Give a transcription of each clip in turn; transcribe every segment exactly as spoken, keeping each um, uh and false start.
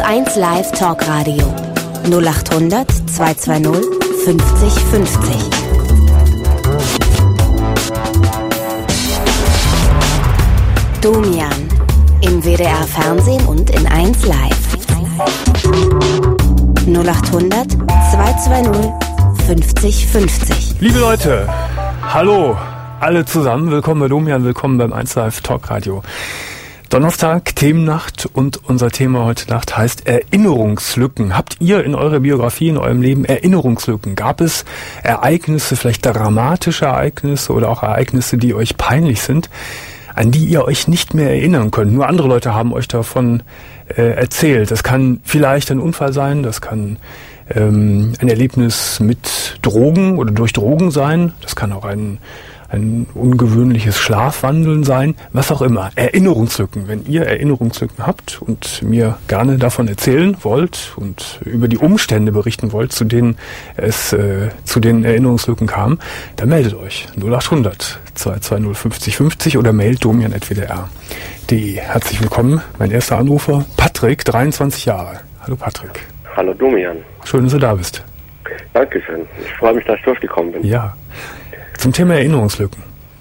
eins Live Talkradio null acht hundert zweihundertzweißig fünfzig fünfzig. Domian im W D R Fernsehen und in eins Live. null acht hundert zweihundertzweißig fünfzig fünfzig. Liebe Leute, hallo, alle zusammen, willkommen bei Domian, willkommen beim eins Live Talkradio. Donnerstag, Themennacht, und unser Thema heute Nacht heißt Erinnerungslücken. Habt ihr in eurer Biografie, in eurem Leben Erinnerungslücken? Gab es Ereignisse, vielleicht dramatische Ereignisse oder auch Ereignisse, die euch peinlich sind, an die ihr euch nicht mehr erinnern könnt? Nur andere Leute haben euch davon äh, erzählt. Das kann vielleicht ein Unfall sein, das kann ähm, ein Erlebnis mit Drogen oder durch Drogen sein, das kann auch ein ein ungewöhnliches Schlafwandeln sein, was auch immer. Erinnerungslücken. Wenn ihr Erinnerungslücken habt und mir gerne davon erzählen wollt und über die Umstände berichten wollt, zu denen es äh, zu den Erinnerungslücken kam, dann meldet euch null acht hundert zweihundertzweißig fünfzig fünfzig oder mailt domian at w d r punkt d e. Herzlich willkommen. Mein erster Anrufer, Patrick, dreiundzwanzig Jahre. Hallo Patrick. Hallo Domian. Schön, dass du da bist. Dankeschön. Ich freue mich, dass ich durchgekommen bin. Ja. Zum Thema Erinnerungslücken.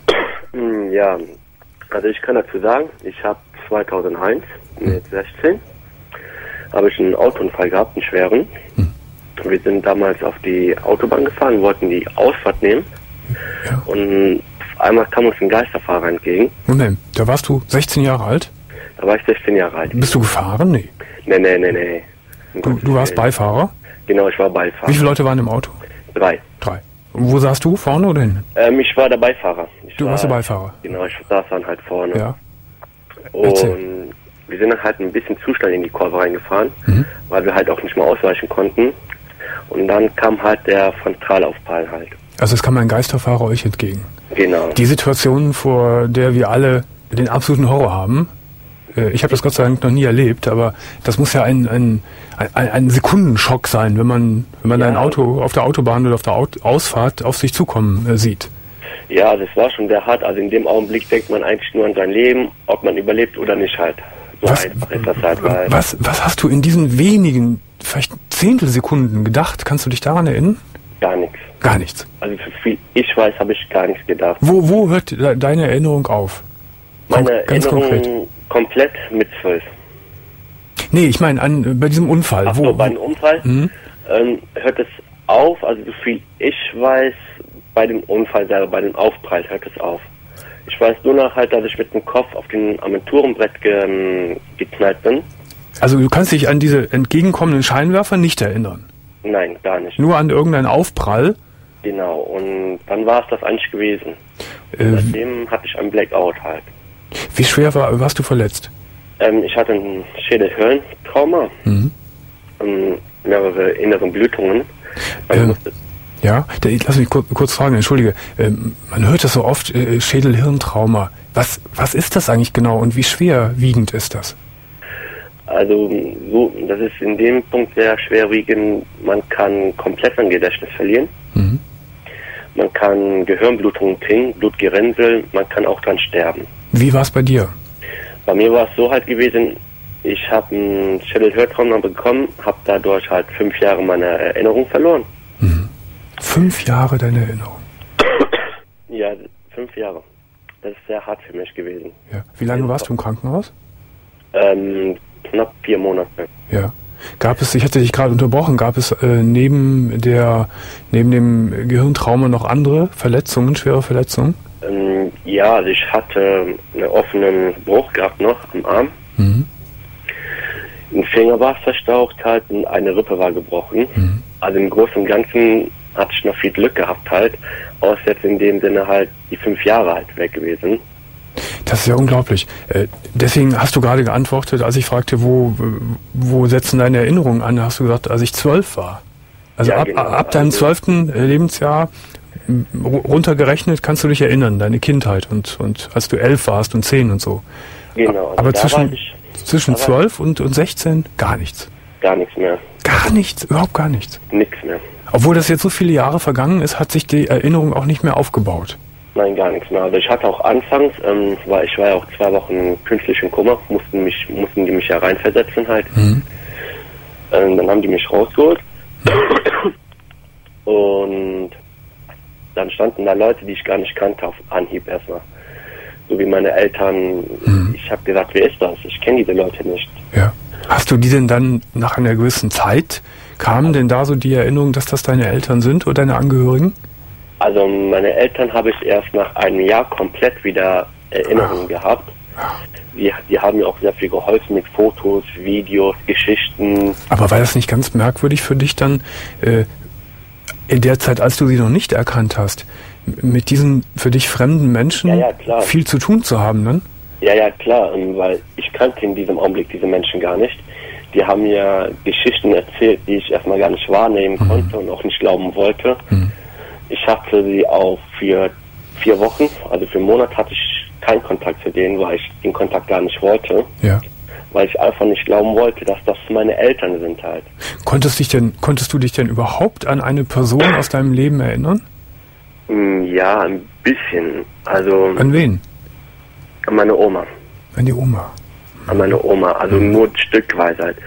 Ja, also ich kann dazu sagen, ich habe zweitausendeins, mit sechzehn, habe ich einen Autounfall gehabt, einen schweren. Hm. Wir sind damals auf die Autobahn gefahren, wollten die Ausfahrt nehmen. Ja. Und auf einmal kam uns ein Geisterfahrer entgegen. Moment, da warst du sechzehn Jahre alt? Da war ich sechzehn Jahre alt. Bist du gefahren? Nee. Nee, nee, nee, nee. Du, du warst Beifahrer? Genau, ich war Beifahrer. Wie viele Leute waren im Auto? Drei. Drei. Wo saßt du? Vorne oder hinten? Ähm, ich war der Beifahrer. Ich du war, warst der Beifahrer? Genau, ich saß dann halt vorne. Ja. Und Erzähl. Wir sind dann halt ein bisschen zu schnell in die Kurve reingefahren, Mhm. weil wir halt auch nicht mehr ausweichen konnten. Und dann kam halt der Frontalaufprall halt. Also es kam ein Geisterfahrer euch entgegen? Genau. Die Situation, vor der wir alle den absoluten Horror haben, äh, ich habe das Gott sei Dank noch nie erlebt, aber das muss ja ein, ein, ein, ein Sekundenschock sein, wenn man, wenn man Ja. ein Auto auf der Autobahn oder auf der Aut- Ausfahrt auf sich zukommen äh, sieht. Ja, das war schon sehr hart. Also in dem Augenblick denkt man eigentlich nur an sein Leben, ob man überlebt oder nicht halt. So Was, einfach ist das halt. Weil was, was hast du in diesen wenigen, vielleicht Zehntelsekunden gedacht? Kannst du dich daran erinnern? Gar nichts. Gar nichts. Also für viel ich weiß, habe ich gar nichts gedacht. Wo, wo hört de- deine Erinnerung auf? Kon- Meine ganz Erinnerung konkret. komplett mit zwölf. Nee, ich meine an bei diesem Unfall. Ach wo, so, bei einem Unfall Mhm. ähm, hört es auf, also so viel ich weiß, bei dem Unfall selber, bei dem Aufprall hört es auf. Ich weiß nur noch halt, dass ich mit dem Kopf auf den Armaturenbrett ge, geknallt bin. Also du kannst dich an diese entgegenkommenden Scheinwerfer nicht erinnern. Nein, gar nicht. Nur an irgendeinen Aufprall. Genau, und dann war es das eigentlich gewesen. Äh, Seitdem hatte ich ein Blackout halt. wie schwer war, warst du verletzt? Ähm, ich hatte ein Schädel-Hirn-Trauma, Mhm. ähm, mehrere innere Blutungen. Man Ähm, musste, Ja, da, lass mich kurz, kurz fragen, entschuldige. Ähm, man hört das so oft, äh, Schädel-Hirntrauma. Was, was ist das eigentlich genau und wie schwerwiegend ist das? also so, das ist in dem Punkt sehr schwerwiegend. Man kann komplett sein Gedächtnis verlieren. Mhm. Man kann Gehirnblutungen kriegen, Blutgerinnsel, man kann auch dran sterben. Wie war es bei dir? Bei mir war es so halt gewesen, ich habe ein Schädel-Hirntrauma bekommen, habe dadurch halt fünf Jahre meine Erinnerung verloren. Mhm. Fünf Jahre deine Erinnerung. Ja, fünf Jahre. Das ist sehr hart für mich gewesen. Ja. Wie lange warst du im Krankenhaus? Ähm, knapp vier Monate. Ja. Gab es, ich hatte dich gerade unterbrochen, gab es äh, neben der, neben dem Gehirntrauma noch andere Verletzungen, schwere Verletzungen? Ähm, ja, also ich hatte einen offenen Bruch gehabt noch am Arm. Mhm. Ein Finger war verstaucht halt und eine Rippe war gebrochen. Mhm. Also im Großen und Ganzen hatte ich noch viel Glück gehabt halt. Außer jetzt in dem Sinne halt die fünf Jahre halt weg gewesen. Das ist ja unglaublich. Äh, deswegen hast du gerade geantwortet, als ich fragte, wo, wo setzen deine Erinnerungen an, hast du gesagt, als ich zwölf war. Also Ja, ab, genau. ab deinem Also- zwölften Lebensjahr m, runtergerechnet kannst du dich erinnern, deine Kindheit und, und als du elf warst und zehn und so. Genau. Also Aber da zwischen, war ich zwischen da war zwölf und, und sechzehn gar nichts. gar nichts mehr. Gar nichts, überhaupt gar nichts. Nichts mehr. Obwohl das jetzt so viele Jahre vergangen ist, hat sich die Erinnerung auch nicht mehr aufgebaut. Nein, gar nichts mehr. Also ich hatte auch anfangs, ähm, war ich war ja auch zwei Wochen künstlich im Koma, mussten mich, mussten die mich ja reinversetzen halt. Mhm. Ähm, dann haben die mich rausgeholt. Und dann standen da Leute, die ich gar nicht kannte, auf Anhieb erstmal. So wie meine Eltern. Mhm. Ich habe gesagt, wer ist das? Ich kenne diese Leute nicht. Ja. Hast du die denn dann nach einer gewissen Zeit, kamen denn da so die Erinnerungen, dass das deine Eltern sind oder deine Angehörigen? Also meine Eltern habe ich erst nach einem Jahr komplett wieder Erinnerungen Ach. gehabt. Ach. Die, die haben mir auch sehr viel geholfen mit Fotos, Videos, Geschichten. Aber war das nicht ganz merkwürdig für dich dann, äh, in der Zeit, als du sie noch nicht erkannt hast, mit diesen für dich fremden Menschen ja, ja, klar. viel zu tun zu haben, ne? Ja, ja, klar, weil ich kannte in diesem Augenblick diese Menschen gar nicht. Die haben mir Geschichten erzählt, die ich erstmal gar nicht wahrnehmen mhm. konnte und auch nicht glauben wollte. Mhm. Ich hatte sie auch für vier Wochen, also für einen Monat hatte ich keinen Kontakt zu denen, weil ich den Kontakt gar nicht wollte. Ja. Weil ich einfach nicht glauben wollte, dass das meine Eltern sind halt. Konntest, dich denn, konntest du dich denn überhaupt an eine Person aus deinem Leben erinnern? Ja, ein bisschen. Also an wen? An meine Oma. An die Oma? An meine Oma, also mhm. nur stückweise halt.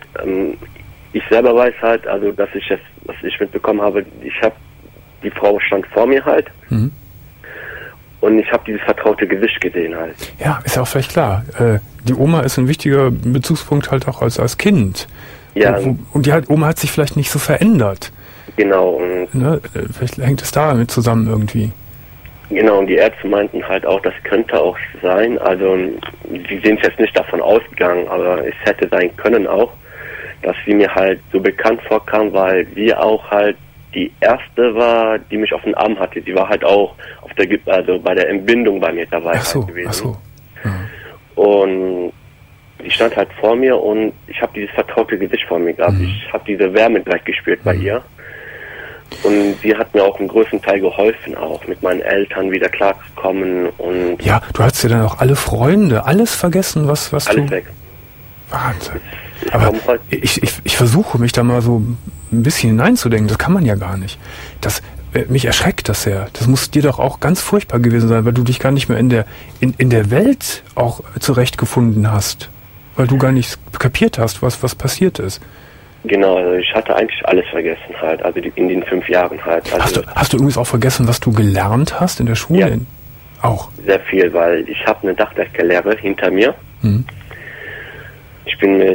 Ich selber weiß halt, also dass ich jetzt, was ich mitbekommen habe, ich habe, die Frau stand vor mir halt. Mhm. Und ich habe dieses vertraute Gesicht gesehen halt. Ja, ist ja auch vielleicht klar. Äh, die Oma ist ein wichtiger Bezugspunkt halt auch als, als Kind. Ja. Und, und die hat, Oma hat sich vielleicht nicht so verändert. Genau. Und ne? Vielleicht hängt es damit zusammen irgendwie. Genau, und die Ärzte meinten halt auch, das könnte auch sein. Also, sie sind jetzt nicht davon ausgegangen, aber es hätte sein können auch, dass sie mir halt so bekannt vorkam, weil sie auch halt die erste war, die mich auf den Arm hatte. Sie war halt auch auf der, also bei der Entbindung bei mir dabei ach so, halt gewesen. Ach so. Mhm. Und die stand halt vor mir und ich habe dieses vertraute Gesicht vor mir gehabt. Mhm. Ich habe diese Wärme gleich gespürt bei mhm. ihr. Und sie hat mir auch im größten Teil geholfen, auch mit meinen Eltern wieder klarzukommen. Und ja, du hattest ja dann auch alle Freunde, alles vergessen, was, was alles du... weg. Wahnsinn. Aber ich, ich, ich versuche mich da mal so ein bisschen hineinzudenken, das kann man ja gar nicht. Das, mich erschreckt das sehr. Das muss dir doch auch ganz furchtbar gewesen sein, weil du dich gar nicht mehr in der, in, in der Welt auch zurechtgefunden hast. Weil du gar nicht kapiert hast, was, was passiert ist. Genau, also ich hatte eigentlich alles vergessen halt, also die, in den fünf Jahren halt. Also hast du, hast du übrigens auch vergessen, was du gelernt hast in der Schule? Ja, auch? Sehr viel, weil ich habe eine Dachdecker-Lehre hinter mir. Mhm. Ich bin mit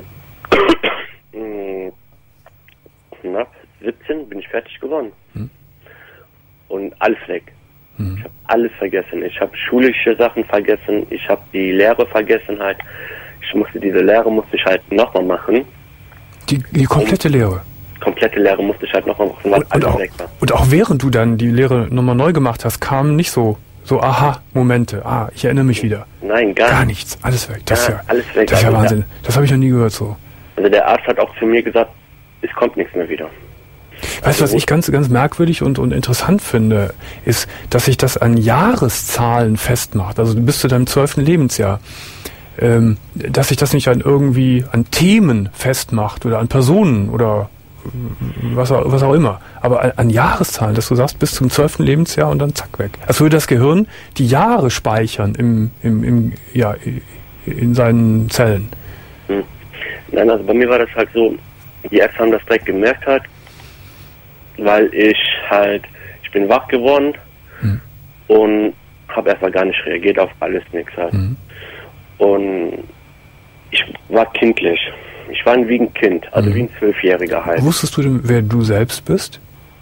knapp siebzehn bin ich fertig geworden. Hm. Und alles weg. Hm. Ich habe alles vergessen. Ich habe schulische Sachen vergessen. Ich habe die Lehre vergessen halt. Ich musste diese Lehre musste ich halt nochmal machen. Die, die komplette und Lehre? Komplette Lehre musste ich halt nochmal machen, weil und, alles und auch, weg war. Und auch während du dann die Lehre nochmal neu gemacht hast, kamen nicht so so Aha-Momente. Ah, ich erinnere mich wieder. Nein, gar, gar nichts. Alles weg. Das, ja, ja, alles weg. Das ist ja also Wahnsinn. Das habe ich noch nie gehört so. Also der Arzt hat auch zu mir gesagt, es kommt nichts mehr wieder. Weißt du, also, was ich ganz, ganz merkwürdig und, und interessant finde, ist, dass sich das an Jahreszahlen festmacht. Also bis zu deinem zwölften Lebensjahr. Ähm, dass sich das nicht an irgendwie an Themen festmacht oder an Personen oder was auch, was auch immer. Aber an, an Jahreszahlen, dass du sagst, bis zum zwölften Lebensjahr und dann zack weg. Als würde das Gehirn die Jahre speichern im, im, im, ja, in seinen Zellen. Hm. Nein, also bei mir war das halt so, die Ärzte haben das direkt gemerkt halt, weil ich halt, ich bin wach geworden hm. und habe erstmal gar nicht reagiert auf alles, nichts halt. Hm. Und ich war kindlich. Ich war wie ein Kind, also hm. wie ein Zwölfjähriger halt. Wusstest du denn, wer du selbst bist?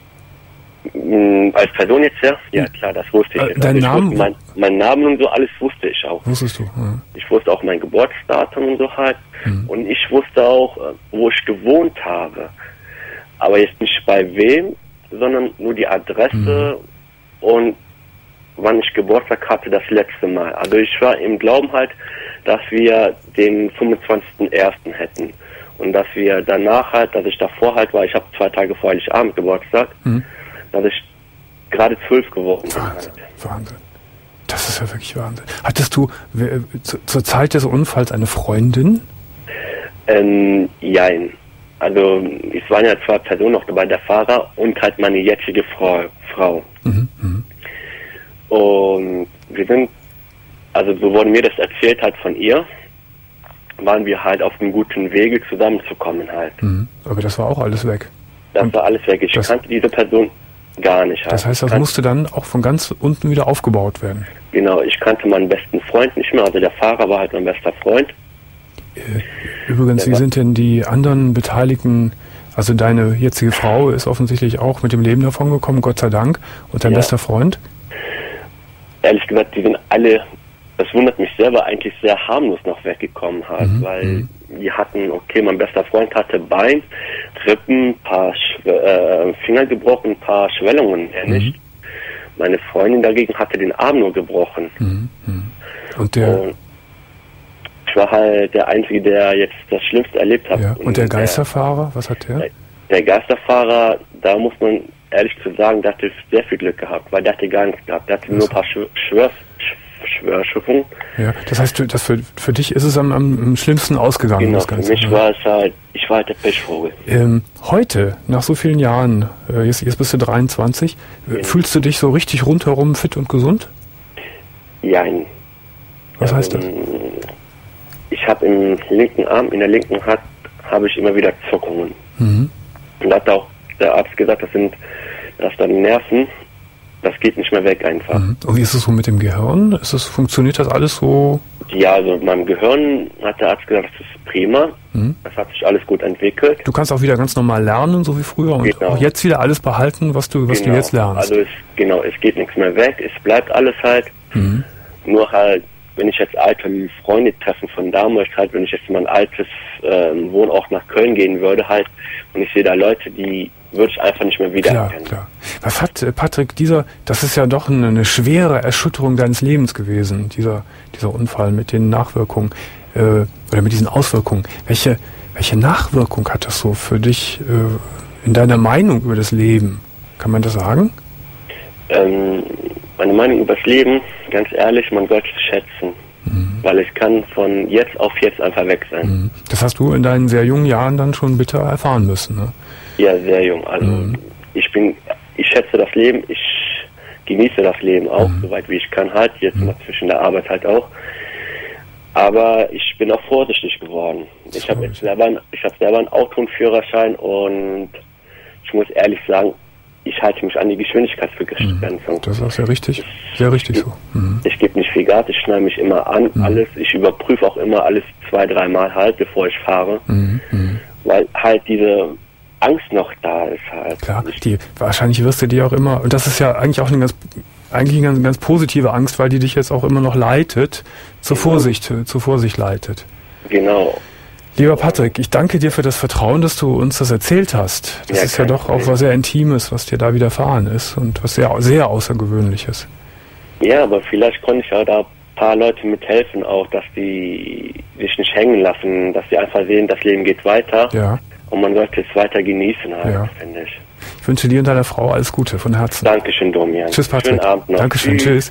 Als Person jetzt, ja? Ja, klar, das wusste ich. Äh, dein also Name? Wusste, mein, mein Namen und so, alles wusste ich auch. Wusstest du? Ja. Ich wusste auch mein Geburtsdatum und so halt. Hm. Und ich wusste auch, wo ich gewohnt habe. Aber jetzt nicht bei wem, sondern nur die Adresse hm. und wann ich Geburtstag hatte das letzte Mal. Also ich war im Glauben halt, dass wir den fünfundzwanzigsten ersten hätten. Und dass wir danach halt, dass ich davor halt war, ich habe zwei Tage vor Heiligabend Geburtstag, hm. dass ich gerade zwölf geworden bin. Wahnsinn, halt. Wahnsinn. Das ist ja wirklich Wahnsinn. Hattest du äh, zu, zur Zeit des Unfalls eine Freundin? Ähm, jein. Also es waren ja zwei Personen noch dabei, der Fahrer und halt meine jetzige Frau. Frau. Mhm, mh. Und wir sind, also so wurde mir das erzählt halt von ihr, waren wir halt auf einem guten Wege zusammenzukommen halt. Mhm. Aber das war auch alles weg. Das Und war alles weg. Ich das, kannte diese Person gar nicht halt. Das heißt, das kan- musste dann auch von ganz unten wieder aufgebaut werden. Genau, ich kannte meinen besten Freund nicht mehr. Also der Fahrer war halt mein bester Freund. Übrigens, Der wie war- sind denn die anderen Beteiligten, also deine jetzige Frau ist offensichtlich auch mit dem Leben davon gekommen, Gott sei Dank, und dein Ja. bester Freund? Ehrlich gesagt, die sind alle, das wundert mich selber, eigentlich sehr harmlos noch weggekommen halt, Mhm, weil mhm. die hatten, okay, mein bester Freund hatte Bein, Rippen, paar Schw- äh, Finger gebrochen, ein paar Schwellungen, er nicht. Meine Freundin dagegen hatte den Arm nur gebrochen. Mhm. mhm. Und der, Und ich war halt der Einzige, der jetzt das Schlimmste erlebt hat. ja, und der Geisterfahrer, was hat der? Der, der Geisterfahrer, da muss man ehrlich zu sagen, der hatte sehr viel Glück gehabt, weil der hatte gar nichts gehabt. Der hatte nur ein paar Schwör, Schwör, Schwörschiffungen. Ja, das heißt, du- das für, für dich ist es am, am, am schlimmsten ausgegangen, Genau, das für Ganze. mich ja. war es halt, ich war halt der Pechvogel. Ähm, heute, nach so vielen Jahren, äh, jetzt, jetzt bist du dreiundzwanzig, äh, Ja. fühlst du dich so richtig rundherum fit und gesund? Jein. Was Ähm, heißt das? Ich habe im linken Arm, in der linken Hand, habe ich immer wieder Zuckungen. Mhm. Und da hat auch der Arzt gesagt, das sind, das dann Nerven, das geht nicht mehr weg einfach. Mhm. Und wie ist es so mit dem Gehirn? Ist es, funktioniert das alles so? Ja, also meinem Gehirn hat der Arzt gesagt, das ist prima. Mhm. Das hat sich alles gut entwickelt. Du kannst auch wieder ganz normal lernen, so wie früher, und Genau. auch jetzt wieder alles behalten, was du, was Genau. du jetzt lernst. Also es, genau, es geht nichts mehr weg, es bleibt alles halt. Mhm. Nur halt, wenn ich jetzt alte Freunde treffen von damals, halt, wenn ich jetzt mein altes ähm, Wohnort nach Köln gehen würde, halt, und ich sehe da Leute, die würde ich einfach nicht mehr Klar, wiedererkennen. klar. Was hat, äh, Patrick, dieser, das ist ja doch eine, eine schwere Erschütterung deines Lebens gewesen, dieser, dieser Unfall mit den Nachwirkungen, äh, oder mit diesen Auswirkungen. Welche, welche Nachwirkung hat das so für dich, äh, in deiner Meinung über das Leben? Kann man das sagen? Ähm, meine Meinung über das Leben, ganz ehrlich, man sollte es schätzen. Mhm. Weil es kann von jetzt auf jetzt einfach weg sein. Mhm. Das hast du in deinen sehr jungen Jahren dann schon bitter erfahren müssen, ne? Ja, sehr jung. Also Mhm. ich bin, ich schätze das Leben, ich genieße das Leben auch, Mhm. soweit wie ich kann halt, jetzt mal zwischen der Arbeit halt auch. Aber ich bin auch vorsichtig geworden. Das Ich habe glaub jetzt ich. selber, ein- ich habe selber einen Auto- und Führerschein und ich muss ehrlich sagen, ich halte mich an die Geschwindigkeitsbegrenzung. Das ist auch sehr richtig, sehr richtig so. Mhm. Ich gebe nicht viel Gas, ich schneide mich immer an, alles. Ich überprüfe auch immer alles zwei, dreimal halt, bevor ich fahre. Mhm. Mhm. Weil halt diese Angst noch da ist halt. Klar, Ich, die, wahrscheinlich wirst du dir auch immer, und das ist ja eigentlich auch eine ganz, eigentlich eine ganz, ganz positive Angst, weil die dich jetzt auch immer noch leitet, zur Genau. Vorsicht, äh, zur Vorsicht leitet. genau. Lieber Patrick, ich danke dir für das Vertrauen, dass du uns das erzählt hast. Das Ja, ist ja kein doch auch Problem. was sehr Intimes, was dir da widerfahren ist und was sehr, sehr Außergewöhnliches. Ja, aber vielleicht konnte ich ja da ein paar Leute mithelfen auch, dass die sich nicht hängen lassen, dass sie einfach sehen, das Leben geht weiter Ja, und man sollte es weiter genießen halt, Ja. finde ich. ich wünsche dir und deiner Frau alles Gute von Herzen. Dankeschön, Domian. Tschüss, Patrick. Schönen Abend noch. Dankeschön, tschüss.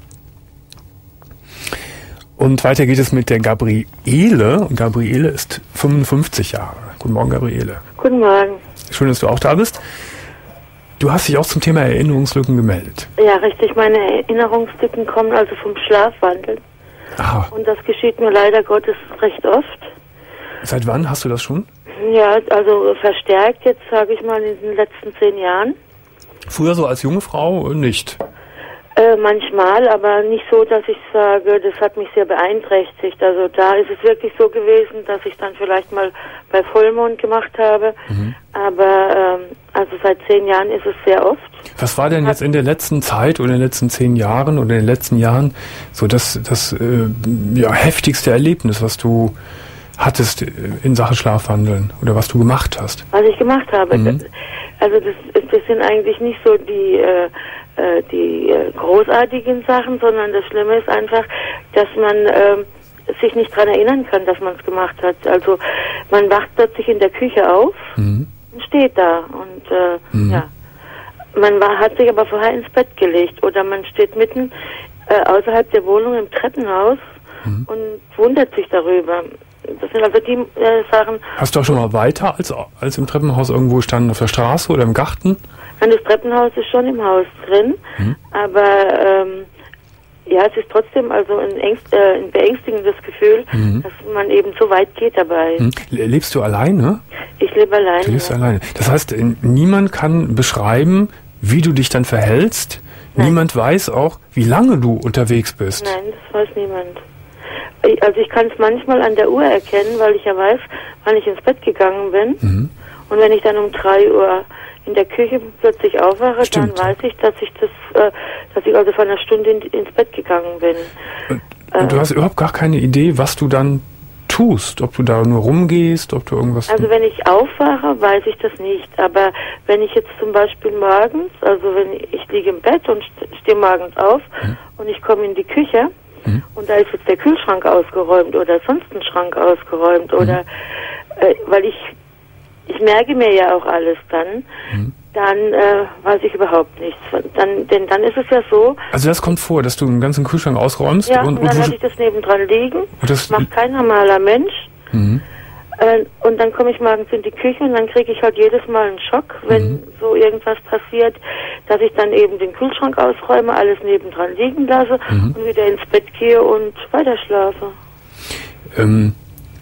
Und weiter geht es mit der Gabriele. Und Gabriele ist fünfundfünfzig Jahre. Guten Morgen, Gabriele. Guten Morgen. Schön, dass du auch da bist. Du hast dich auch zum Thema Erinnerungslücken gemeldet. Ja, richtig. Meine Erinnerungslücken kommen also vom Schlafwandel. Aha. Und das geschieht mir leider Gottes recht oft. Seit wann hast du das schon? Ja, also verstärkt jetzt, sage ich mal, in den letzten zehn Jahren. Früher so als junge Frau nicht. Äh, manchmal, aber nicht so, dass ich sage, das hat mich sehr beeinträchtigt. Also da ist es wirklich so gewesen, dass ich dann vielleicht mal bei Vollmond gemacht habe. Mhm. Aber ähm, also seit zehn Jahren ist es sehr oft. Was war denn jetzt in der letzten Zeit oder in den letzten zehn Jahren oder in den letzten Jahren so das, das äh, ja, heftigste Erlebnis, was du hattest in Sachen Schlafwandeln oder was du gemacht hast? Was ich gemacht habe. Mhm. Das, also das, das sind eigentlich nicht so die, äh, äh, die äh, großartigen Sachen, sondern das Schlimme ist einfach, dass man äh, sich nicht dran erinnern kann, dass man es gemacht hat. Also man wacht plötzlich in der Küche auf Mhm. und steht da und äh, Mhm. ja. Man war, hat sich aber vorher ins Bett gelegt oder man steht mitten äh, außerhalb der Wohnung im Treppenhaus Mhm. und wundert sich darüber. Das sind also die äh, Sachen. Hast du auch schon mal weiter als, als im Treppenhaus irgendwo standen, auf der Straße oder im Garten? Nein, das Treppenhaus ist schon im Haus drin, Mhm. aber ähm, Ja, es ist trotzdem also ein, Ängst, äh, ein beängstigendes Gefühl, mhm. dass man eben so weit geht dabei. Mhm. Lebst du alleine? Ich lebe alleine. Du lebst ja. alleine. Das heißt, niemand kann beschreiben, wie du dich dann verhältst. Nein. Niemand weiß auch, wie lange du unterwegs bist. Nein, das weiß niemand. Ich, also ich kann es manchmal an der Uhr erkennen, weil ich ja weiß, wann ich ins Bett gegangen bin. Mhm. Und wenn ich dann um drei Uhr in der Küche plötzlich aufwache, Stimmt. dann weiß ich, dass ich das, äh, dass ich also vor einer Stunde in, ins Bett gegangen bin. Und, und äh, du hast überhaupt gar keine Idee, was du dann tust, ob du da nur rumgehst, ob du irgendwas... Also wenn ich aufwache, weiß ich das nicht, aber wenn ich jetzt zum Beispiel morgens, also wenn ich, ich liege im Bett und stehe morgens auf hm. und ich komme in die Küche hm. und da ist jetzt der Kühlschrank ausgeräumt oder sonst ein Schrank ausgeräumt hm. oder äh, weil ich ich merke mir ja auch alles dann, hm. dann äh, weiß ich überhaupt nichts. Dann, denn dann ist es ja so... Also das kommt vor, dass du einen ganzen Kühlschrank ausräumst? Ja, und, und dann lasse ich das nebendran liegen. Das macht kein normaler Mensch. Mhm. Äh, und dann komme ich morgens in die Küche und dann kriege ich halt jedes Mal einen Schock, wenn mhm. so irgendwas passiert, dass ich dann eben den Kühlschrank ausräume, alles nebendran liegen lasse mhm. und wieder ins Bett gehe und weiter schlafe. Ähm,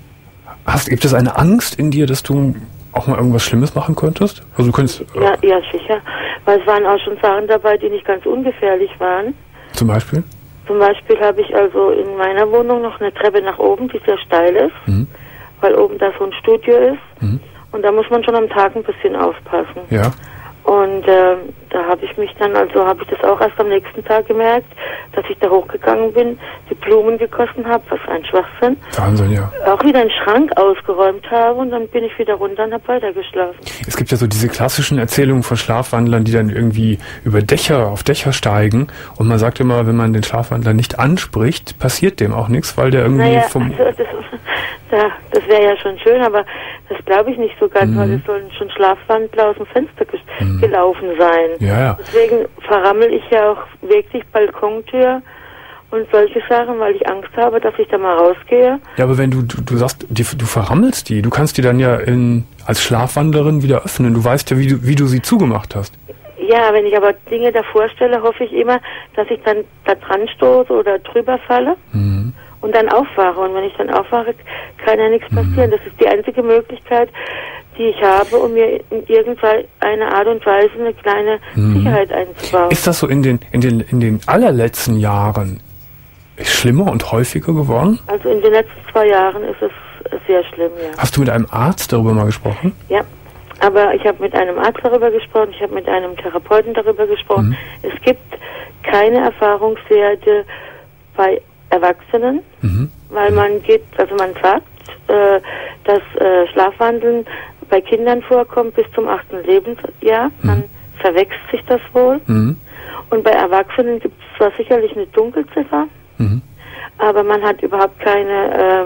hast, gibt es eine Angst in dir, dass du auch mal irgendwas Schlimmes machen könntest? Also du könntest, äh ja, ja, sicher. Weil es waren auch schon Sachen dabei, die nicht ganz ungefährlich waren. Zum Beispiel? Zum Beispiel habe ich also in meiner Wohnung noch eine Treppe nach oben, die sehr steil ist, mhm. weil oben da so ein Studio ist. Mhm. Und da muss man schon am Tag ein bisschen aufpassen. Ja. Und äh, da habe ich mich dann, also habe ich das auch erst am nächsten Tag gemerkt, dass ich da hochgegangen bin, die Blumen gegossen habe, was ein Schwachsinn. Wahnsinn, ja. Auch wieder einen Schrank ausgeräumt habe und dann bin ich wieder runter und habe weitergeschlafen. Es gibt ja so diese klassischen Erzählungen von Schlafwandlern, die dann irgendwie über Dächer, auf Dächer steigen und man sagt immer, wenn man den Schlafwandler nicht anspricht, passiert dem auch nichts, weil der irgendwie naja, vom... Also das, ja, das wäre ja schon schön, aber das glaube ich nicht so ganz, mhm. weil es sollen schon Schlafwandler aus dem Fenster ges- mhm. gelaufen sein. Ja, ja. Deswegen verrammel ich ja auch wirklich Balkontür und solche Sachen, weil ich Angst habe, dass ich da mal rausgehe. Ja, aber wenn du, du, du sagst, die, du verrammelst die, du kannst die dann ja in, als Schlafwandlerin wieder öffnen. Du weißt ja, wie du, wie du sie zugemacht hast. Ja, wenn ich aber Dinge davor stelle, hoffe ich immer, dass ich dann da dran stoße oder drüber falle. Mhm. Und dann aufwache. Und wenn ich dann aufwache, kann ja nichts passieren. Das ist die einzige Möglichkeit, die ich habe, um mir in irgendeiner Art und Weise eine kleine mhm. Sicherheit einzubauen. Ist das so in den, in den, in den allerletzten Jahren schlimmer und häufiger geworden? Also in den letzten zwei Jahren ist es sehr schlimm, ja. Hast du mit einem Arzt darüber mal gesprochen? Ja, aber ich habe mit einem Arzt darüber gesprochen, ich habe mit einem Therapeuten darüber gesprochen. Mhm. Es gibt keine Erfahrungswerte bei Erwachsenen, mhm. weil man geht, also man sagt, äh, dass äh, Schlafwandeln bei Kindern vorkommt bis zum achten Lebensjahr, mhm. dann verwechselt sich das wohl. Mhm. Und bei Erwachsenen gibt es zwar sicherlich eine Dunkelziffer, mhm. aber man hat überhaupt keine, ähm,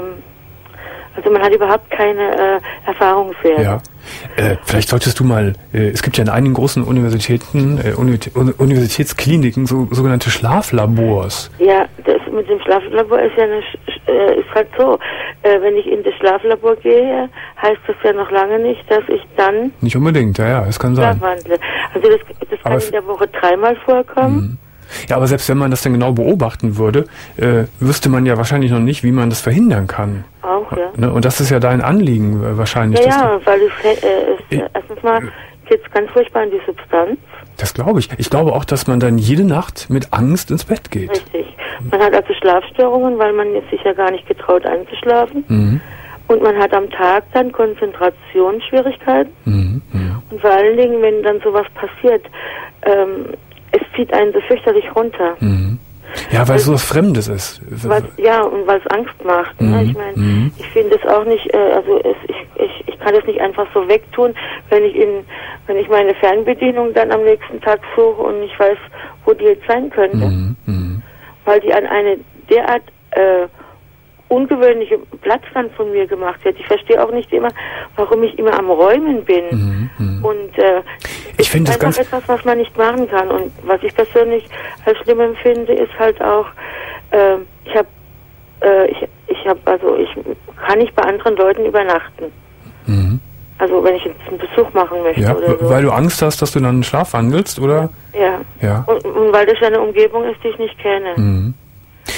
also man hat überhaupt keine äh, Erfahrungswerte. Ja. Äh, vielleicht solltest du mal, äh, es gibt ja in einigen großen Universitäten, äh, Uni- Universitätskliniken, so, sogenannte Schlaflabors. Ja, das mit dem Schlaflabor ist ja eine, äh, ist halt so, äh, wenn ich in das Schlaflabor gehe, heißt das ja noch lange nicht, dass ich dann... Nicht unbedingt, ja, ja, es kann sein. Schlafwandle. Also das, das kann in der Woche dreimal vorkommen. Mhm. Ja, aber selbst wenn man das dann genau beobachten würde, äh, wüsste man ja wahrscheinlich noch nicht, wie man das verhindern kann. Auch, ja. Ne? Und das ist ja dein Anliegen äh, wahrscheinlich. Ja, ja, weil es, äh, es äh, erstens mal geht es ganz furchtbar in die Substanz. Das glaube ich. Ich glaube auch, dass man dann jede Nacht mit Angst ins Bett geht. Richtig. Man hat also Schlafstörungen, weil man sich ja gar nicht getraut einzuschlafen. Mhm. Und man hat am Tag dann Konzentrationsschwierigkeiten. Mhm. Mhm. Und vor allen Dingen, wenn dann sowas passiert, ähm, es zieht einen so fürchterlich runter. Mhm. Ja, weil es so was Fremdes ist. Was, ja, und weil es Angst macht. Mhm. Ne? Ich meine, mhm. ich finde es auch nicht, äh, also es, ich, ich, ich kann es nicht einfach so wegtun, wenn ich in, wenn ich meine Fernbedienung dann am nächsten Tag suche und ich weiß, wo die jetzt sein könnte. Mhm. Mhm. Weil die an eine derart äh, ungewöhnliche Platz dann von mir gemacht wird. Ich verstehe auch nicht immer, warum ich immer am Räumen bin. Mhm, mh. Und äh, ich finde das einfach ganz etwas, was man nicht machen kann. Und was ich persönlich als schlimm empfinde, ist halt auch, äh, ich habe, äh, ich, ich habe, also ich kann nicht bei anderen Leuten übernachten. Mhm. Also wenn ich jetzt einen Besuch machen möchte ja, oder so. Weil du Angst hast, dass du dann schlafwandelst, oder? Ja. Ja. Und, und weil das ja eine Umgebung ist, die ich nicht kenne. Mhm.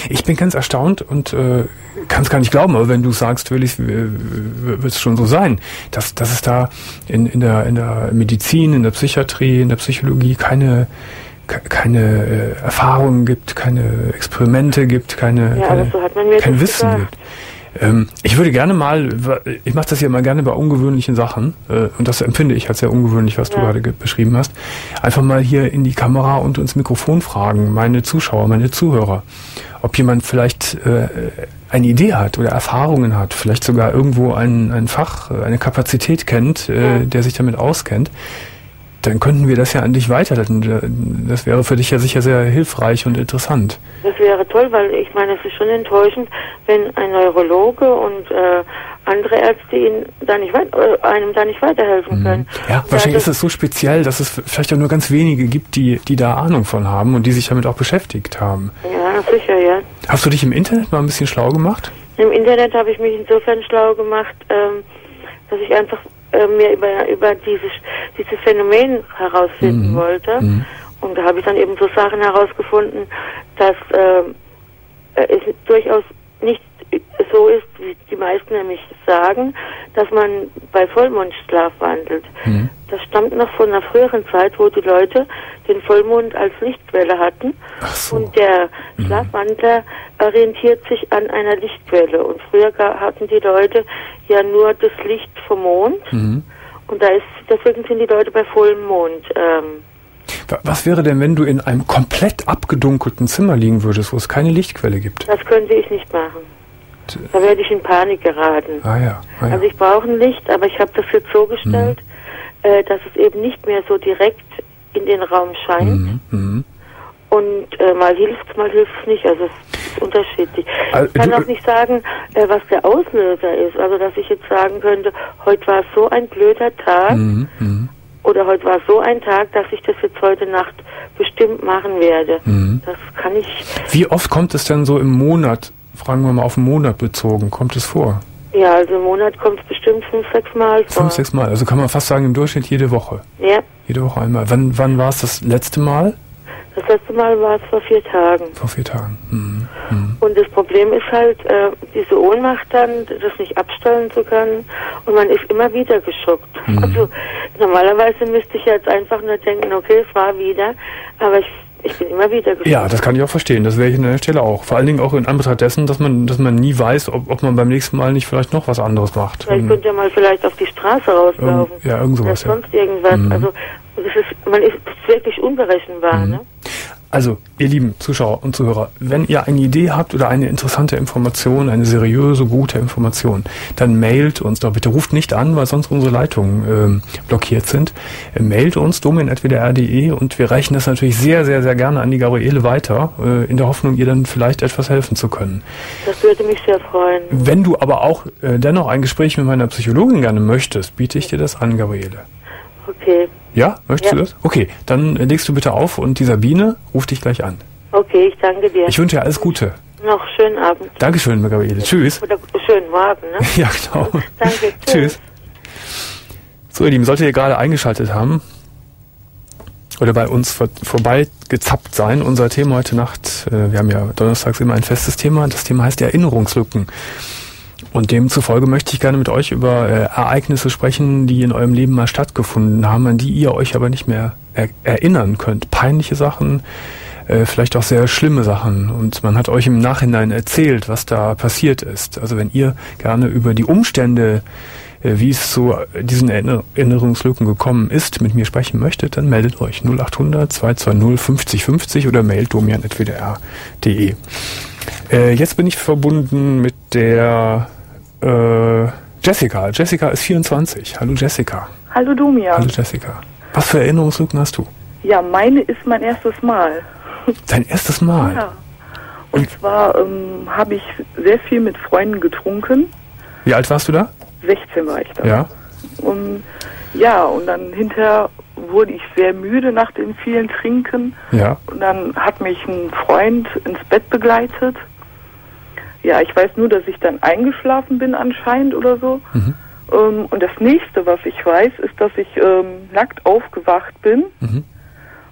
Ich bin ganz erstaunt und äh, kann es gar nicht glauben, aber wenn du sagst, will ich, wird es schon so sein, dass, dass es da in, in, der, in der Medizin, in der Psychiatrie, in der Psychologie keine, keine äh, Erfahrungen gibt, keine Experimente gibt, keine, ja, keine, aber so hat man mir kein das Wissen gesagt. gibt. Ähm, ich würde gerne mal, ich mache das ja mal gerne bei ungewöhnlichen Sachen, äh, und das empfinde ich als sehr ungewöhnlich, was ja. du gerade ge- beschrieben hast, einfach mal hier in die Kamera und ins Mikrofon fragen, meine Zuschauer, meine Zuhörer, ob jemand vielleicht äh, eine Idee hat oder Erfahrungen hat, vielleicht sogar irgendwo ein, ein Fach, eine Kapazität kennt, äh, ja. der sich damit auskennt. Dann könnten wir das ja an dich weiterleiten. Das wäre für dich ja sicher sehr hilfreich und interessant. Das wäre toll, weil ich meine, es ist schon enttäuschend, wenn ein Neurologe und äh, andere Ärzte ihn da nicht weit, äh, einem da nicht weiterhelfen können. Ja, wahrscheinlich ist es so speziell, dass es vielleicht auch nur ganz wenige gibt, die, die da Ahnung von haben und die sich damit auch beschäftigt haben. Ja, sicher, ja. Hast du dich im Internet mal ein bisschen schlau gemacht? Im Internet habe ich mich insofern schlau gemacht, ähm, dass ich einfach mir über, über dieses, dieses Phänomen herausfinden mhm. wollte. Mhm. Und da habe ich dann eben so Sachen herausgefunden, dass äh, es durchaus nicht so ist, wie die meisten nämlich sagen, dass man bei Vollmond schlafwandelt. Mhm. Das stammt noch von einer früheren Zeit, wo die Leute den Vollmond als Lichtquelle hatten. Ach so. Und der mhm. Schlafwandler orientiert sich an einer Lichtquelle. Und früher hatten die Leute ja nur das Licht vom Mond. Mhm. Und da ist, deswegen sind die Leute bei vollem Mond. Ähm, Was wäre denn, wenn du in einem komplett abgedunkelten Zimmer liegen würdest, wo es keine Lichtquelle gibt? Das könnte ich nicht machen. Da werde ich in Panik geraten. Ah ja, ah ja. Also ich brauche ein Licht, aber ich habe das jetzt so gestellt, mhm. äh, dass es eben nicht mehr so direkt in den Raum scheint. Mhm. Mhm. Und äh, mal hilft's, mal hilft's nicht. Also es ist unterschiedlich. Also, ich kann auch nicht sagen, äh, was der Auslöser ist. Also dass ich jetzt sagen könnte, heute war es so ein blöder Tag. Mhm. Mhm. Oder heute war es so ein Tag, dass ich das jetzt heute Nacht bestimmt machen werde. Mhm. Das kann ich... Wie oft kommt es denn so im Monat, fragen wir mal auf den Monat bezogen, kommt es vor? Ja, also im Monat kommt es bestimmt fünf, sechs Mal vor. Fünf, sechs Mal, also kann man fast sagen im Durchschnitt jede Woche? Ja. Jede Woche einmal. Wann, wann war es das letzte Mal? Das letzte Mal war es vor vier Tagen. Vor vier Tagen. Mhm. Mhm. Und das Problem ist halt, äh, diese Ohnmacht dann, das nicht abstellen zu können. Und man ist immer wieder geschockt. Mhm. Also normalerweise müsste ich jetzt einfach nur denken, okay, es war wieder, aber ich, ich bin immer wieder geschockt. Ja, das kann ich auch verstehen. Das wäre ich an der Stelle auch. Vor allen Dingen auch in Anbetracht dessen, dass man, dass man nie weiß, ob, ob man beim nächsten Mal nicht vielleicht noch was anderes macht. Vielleicht könnte ja mal vielleicht auf die Straße rauslaufen. Irgend, ja, irgend sowas. Oder sonst ja. irgendwas. Mhm. Also das ist, man ist wirklich unberechenbar, mhm. ne? Also, ihr lieben Zuschauer und Zuhörer, wenn ihr eine Idee habt oder eine interessante Information, eine seriöse, gute Information, dann mailt uns doch bitte. Ruft nicht an, weil sonst unsere Leitungen äh, blockiert sind. Äh, mailt uns domin at w d r punkt d e und wir reichen das natürlich sehr, sehr, sehr gerne an die Gabriele weiter, äh, in der Hoffnung, ihr dann vielleicht etwas helfen zu können. Das würde mich sehr freuen. Wenn du aber auch äh, dennoch ein Gespräch mit meiner Psychologin gerne möchtest, biete ich dir das an, Gabriele. Okay. Ja, möchtest ja. du das? Okay, dann legst du bitte auf und die Sabine ruft dich gleich an. Okay, ich danke dir. Ich wünsche dir alles Gute. Noch schönen Abend. Dankeschön, Gabriele. Tschüss. Oder schönen Morgen, ne? Ja, genau. Danke. Tschüss. Tschüss. So, ihr Lieben, solltet ihr gerade eingeschaltet haben oder bei uns vor, vorbei gezappt sein, unser Thema heute Nacht, äh, wir haben ja donnerstags immer ein festes Thema, das Thema heißt Erinnerungslücken. Und demzufolge möchte ich gerne mit euch über äh, Ereignisse sprechen, die in eurem Leben mal stattgefunden haben, an die ihr euch aber nicht mehr er- erinnern könnt. Peinliche Sachen, äh, vielleicht auch sehr schlimme Sachen. Und man hat euch im Nachhinein erzählt, was da passiert ist. Also wenn ihr gerne über die Umstände, äh, wie es zu diesen Erinner- Erinnerungslücken gekommen ist, mit mir sprechen möchtet, dann meldet euch null acht hundert zwei zwei null fünfzig fünfzig oder mailt domian at w d r punkt d e. Äh, jetzt bin ich verbunden mit der Äh, Jessica. Jessica ist vierundzwanzig. Hallo Jessica. Hallo Domian. Hallo Jessica. Was für Erinnerungslücken hast du? Ja, meine ist mein erstes Mal. Dein erstes Mal? Ja. Und, Und zwar ähm, habe ich sehr viel mit Freunden getrunken. Wie alt warst du da? sechzehn war ich da. Ja. Und ja, und dann hinterher wurde ich sehr müde nach dem vielen Trinken. Ja. Und dann hat mich ein Freund ins Bett begleitet. Ja, ich weiß nur, dass ich dann eingeschlafen bin anscheinend oder so. Mhm. Ähm, und das nächste, was ich weiß, ist, dass ich ähm, nackt aufgewacht bin. Mhm.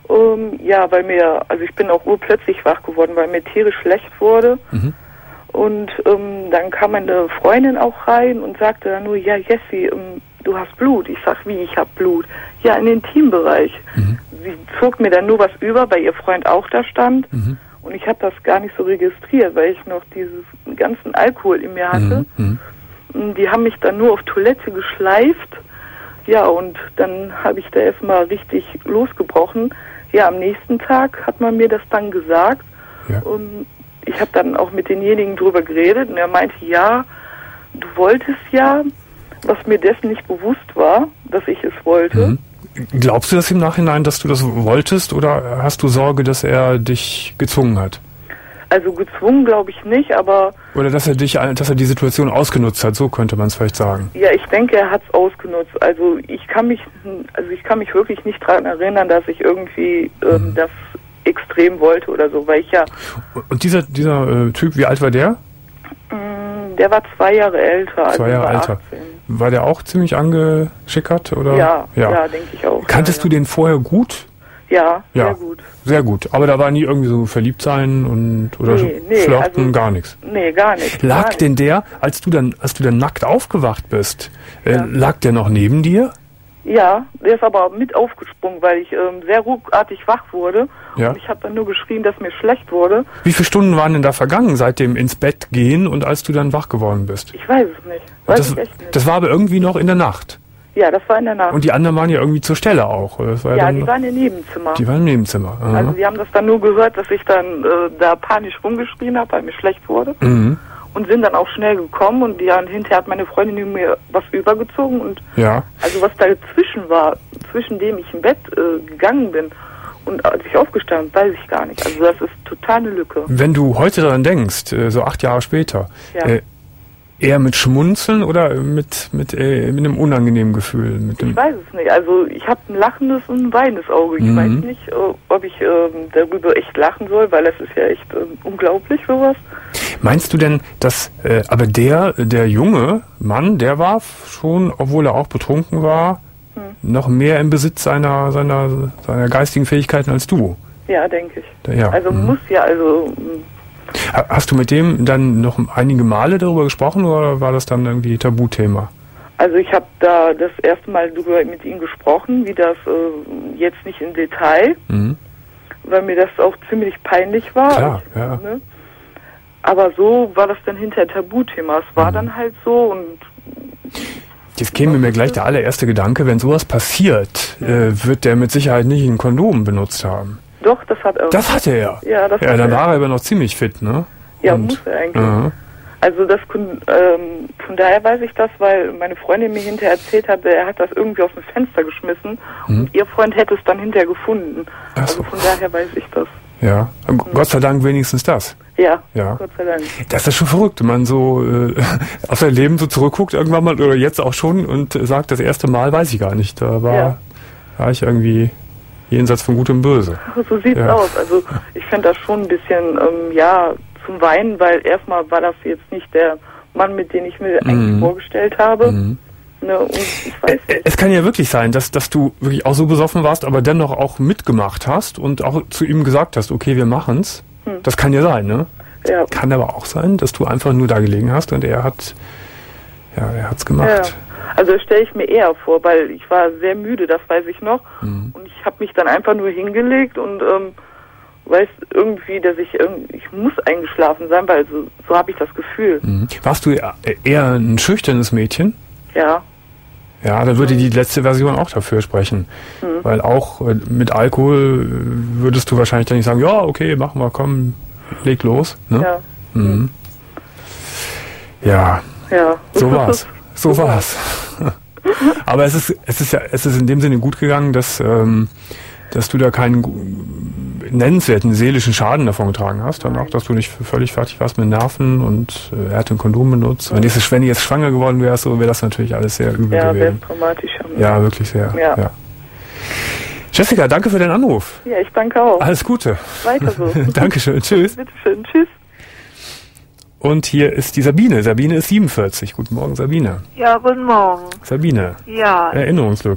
Ähm, ja, weil mir, also ich bin auch urplötzlich wach geworden, weil mir tierisch schlecht wurde. Mhm. Und ähm, dann kam meine Freundin auch rein und sagte dann nur, ja Jessie, ähm, du hast Blut. Ich sag, wie, ich hab Blut? Ja, in den Intimbereich. Mhm. Sie zog mir dann nur was über, weil ihr Freund auch da stand. Mhm. Und ich habe das gar nicht so registriert, weil ich noch diesen ganzen Alkohol in mir hatte. Mhm. Und die haben mich dann nur auf Toilette geschleift. Ja, und dann habe ich da erstmal richtig losgebrochen. Ja, am nächsten Tag hat man mir das dann gesagt. Ja. Und ich habe dann auch mit denjenigen drüber geredet. Und er meinte, ja, du wolltest ja, was mir dessen nicht bewusst war, dass ich es wollte. Mhm. Glaubst du das im Nachhinein, dass du das wolltest, oder hast du Sorge, dass er dich gezwungen hat? Also gezwungen glaube ich nicht, aber... Oder dass er dich, dass er die Situation ausgenutzt hat, so könnte man es vielleicht sagen. Ja, ich denke, er hat es ausgenutzt. Also ich kann mich, also ich kann mich wirklich nicht daran erinnern, dass ich irgendwie ähm, mhm. das extrem wollte oder so, weil ich ja... Und dieser, dieser äh, Typ, wie alt war der? Der war zwei Jahre älter. Zwei Jahre älter. achtzehn. War der auch ziemlich angeschickert, oder? Ja, ja, ja denke ich auch. Kanntest ja, du ja. den vorher gut? Ja, ja, sehr gut. Sehr gut. Aber da war nie irgendwie so verliebt sein und oder nee, nee, flirten, also, gar nichts. Nee, gar nichts. Lag gar denn nicht. der, als du dann, als du dann nackt aufgewacht bist, äh, ja. lag der noch neben dir? Ja, der ist aber mit aufgesprungen, weil ich ähm, sehr ruckartig wach wurde. Ja. Und ich habe dann nur geschrien, dass mir schlecht wurde. Wie viele Stunden waren denn da vergangen seit dem ins Bett gehen und als du dann wach geworden bist? Ich weiß es nicht. Weiß das, ich echt nicht. Das war aber irgendwie noch in der Nacht. Ja, das war in der Nacht. Und die anderen waren ja irgendwie zur Stelle auch. Das war ja, ja die waren im Nebenzimmer. Die waren im Nebenzimmer. Aha. Also die haben das dann nur gehört, dass ich dann äh, da panisch rumgeschrien habe, weil mir schlecht wurde. Mhm. Und sind dann auch schnell gekommen und die, und hinterher hat meine Freundin mir was übergezogen und ja. Also was da dazwischen war, zwischen dem ich im Bett äh, gegangen bin und als ich aufgestanden bin, weiß ich gar nicht. Also das ist total eine Lücke. Wenn du heute daran denkst, äh, so acht Jahre später, ja. äh, eher mit Schmunzeln oder mit mit, äh, mit einem unangenehmen Gefühl? Mit dem ich weiß es nicht. Also ich habe ein lachendes und ein weinendes Auge. Ich mhm. weiß nicht, ob ich äh, darüber echt lachen soll, weil das ist ja echt äh, unglaublich sowas. Meinst du denn, dass, äh, aber der, der junge Mann, der war schon, obwohl er auch betrunken war, hm. noch mehr im Besitz seiner, seiner, seiner geistigen Fähigkeiten als du? Ja, denke ich. Ja. Also mhm. muss ja, also... Hast du mit dem dann noch einige Male darüber gesprochen oder war das dann irgendwie Tabuthema? Also ich habe da das erste Mal darüber mit ihm gesprochen, wie das äh, jetzt nicht im Detail, mhm. weil mir das auch ziemlich peinlich war. Klar, ich, ja. Ne? Aber so war das dann hinterher Tabuthema. Es war mhm. dann halt so und... Jetzt käme mir gleich der allererste Gedanke, wenn sowas passiert, ja. äh, wird der mit Sicherheit nicht ein Kondom benutzt haben. Doch, das hat er. Das hatte er? Ja, das ja hat dann er. war er aber noch ziemlich fit, ne? Ja, und, muss er eigentlich. Uh-huh. Also das ähm, von daher weiß ich das, weil meine Freundin mir hinterher erzählt hatte, er hat das irgendwie aus dem Fenster geschmissen mhm. und ihr Freund hätte es dann hinterher gefunden. Ach also so. von daher weiß ich das. Ja, mhm. Gott sei Dank wenigstens das. Ja, ja, Gott sei Dank. Das ist schon verrückt, wenn man so äh, auf sein Leben so zurückguckt irgendwann mal oder jetzt auch schon und sagt, das erste Mal weiß ich gar nicht. Da war, ja. war ich irgendwie jenseits von Gut und Böse. So sieht's ja. aus. Also ich finde das schon ein bisschen, ähm, ja, zum Weinen, weil erstmal war das jetzt nicht der Mann, mit dem ich mir mhm. eigentlich vorgestellt habe. Mhm. Ne, und ich weiß nicht. Es kann ja wirklich sein, dass, dass du wirklich auch so besoffen warst, aber dennoch auch mitgemacht hast und auch zu ihm gesagt hast, okay, wir machen's. Hm. Das kann ja sein, ne? Ja. Kann aber auch sein, dass du einfach nur da gelegen hast und er hat, ja, er hat's gemacht. Ja. Also das stelle ich mir eher vor, weil ich war sehr müde, das weiß ich noch. Mhm. Und ich habe mich dann einfach nur hingelegt und ähm, weiß irgendwie, dass ich irgendwie, ich muss eingeschlafen sein, weil so, so habe ich das Gefühl. Mhm. Warst du eher ein schüchternes Mädchen? Ja. Ja, da würde mhm. die letzte Version auch dafür sprechen. Mhm. Weil auch mit Alkohol würdest du wahrscheinlich dann nicht sagen, ja, okay, machen wir, komm, leg los. Ne? Ja. Mhm. Ja. Ja. So war's. So war's. Aber es ist, es ist ja, es ist in dem Sinne gut gegangen, dass, ähm, dass du da keinen nennenswerten seelischen Schaden davon getragen hast. Dann auch, dass du nicht völlig fertig warst mit Nerven und äh, er hat ein Kondom benutzt. Mhm. Wenn, jetzt, wenn du jetzt schwanger geworden wärst, so wäre das natürlich alles sehr übel ja, gewesen. Ja, dramatisch. Ja, wirklich sehr. Ja. Ja. Jessica, danke für deinen Anruf. Ja, ich danke auch. Alles Gute. Weiter so. Dankeschön. Tschüss. Bitteschön. Tschüss. Und hier ist die Sabine. Sabine ist siebenundvierzig. Guten Morgen, Sabine. Ja, guten Morgen. Sabine. Ja. Erinnerungslücken.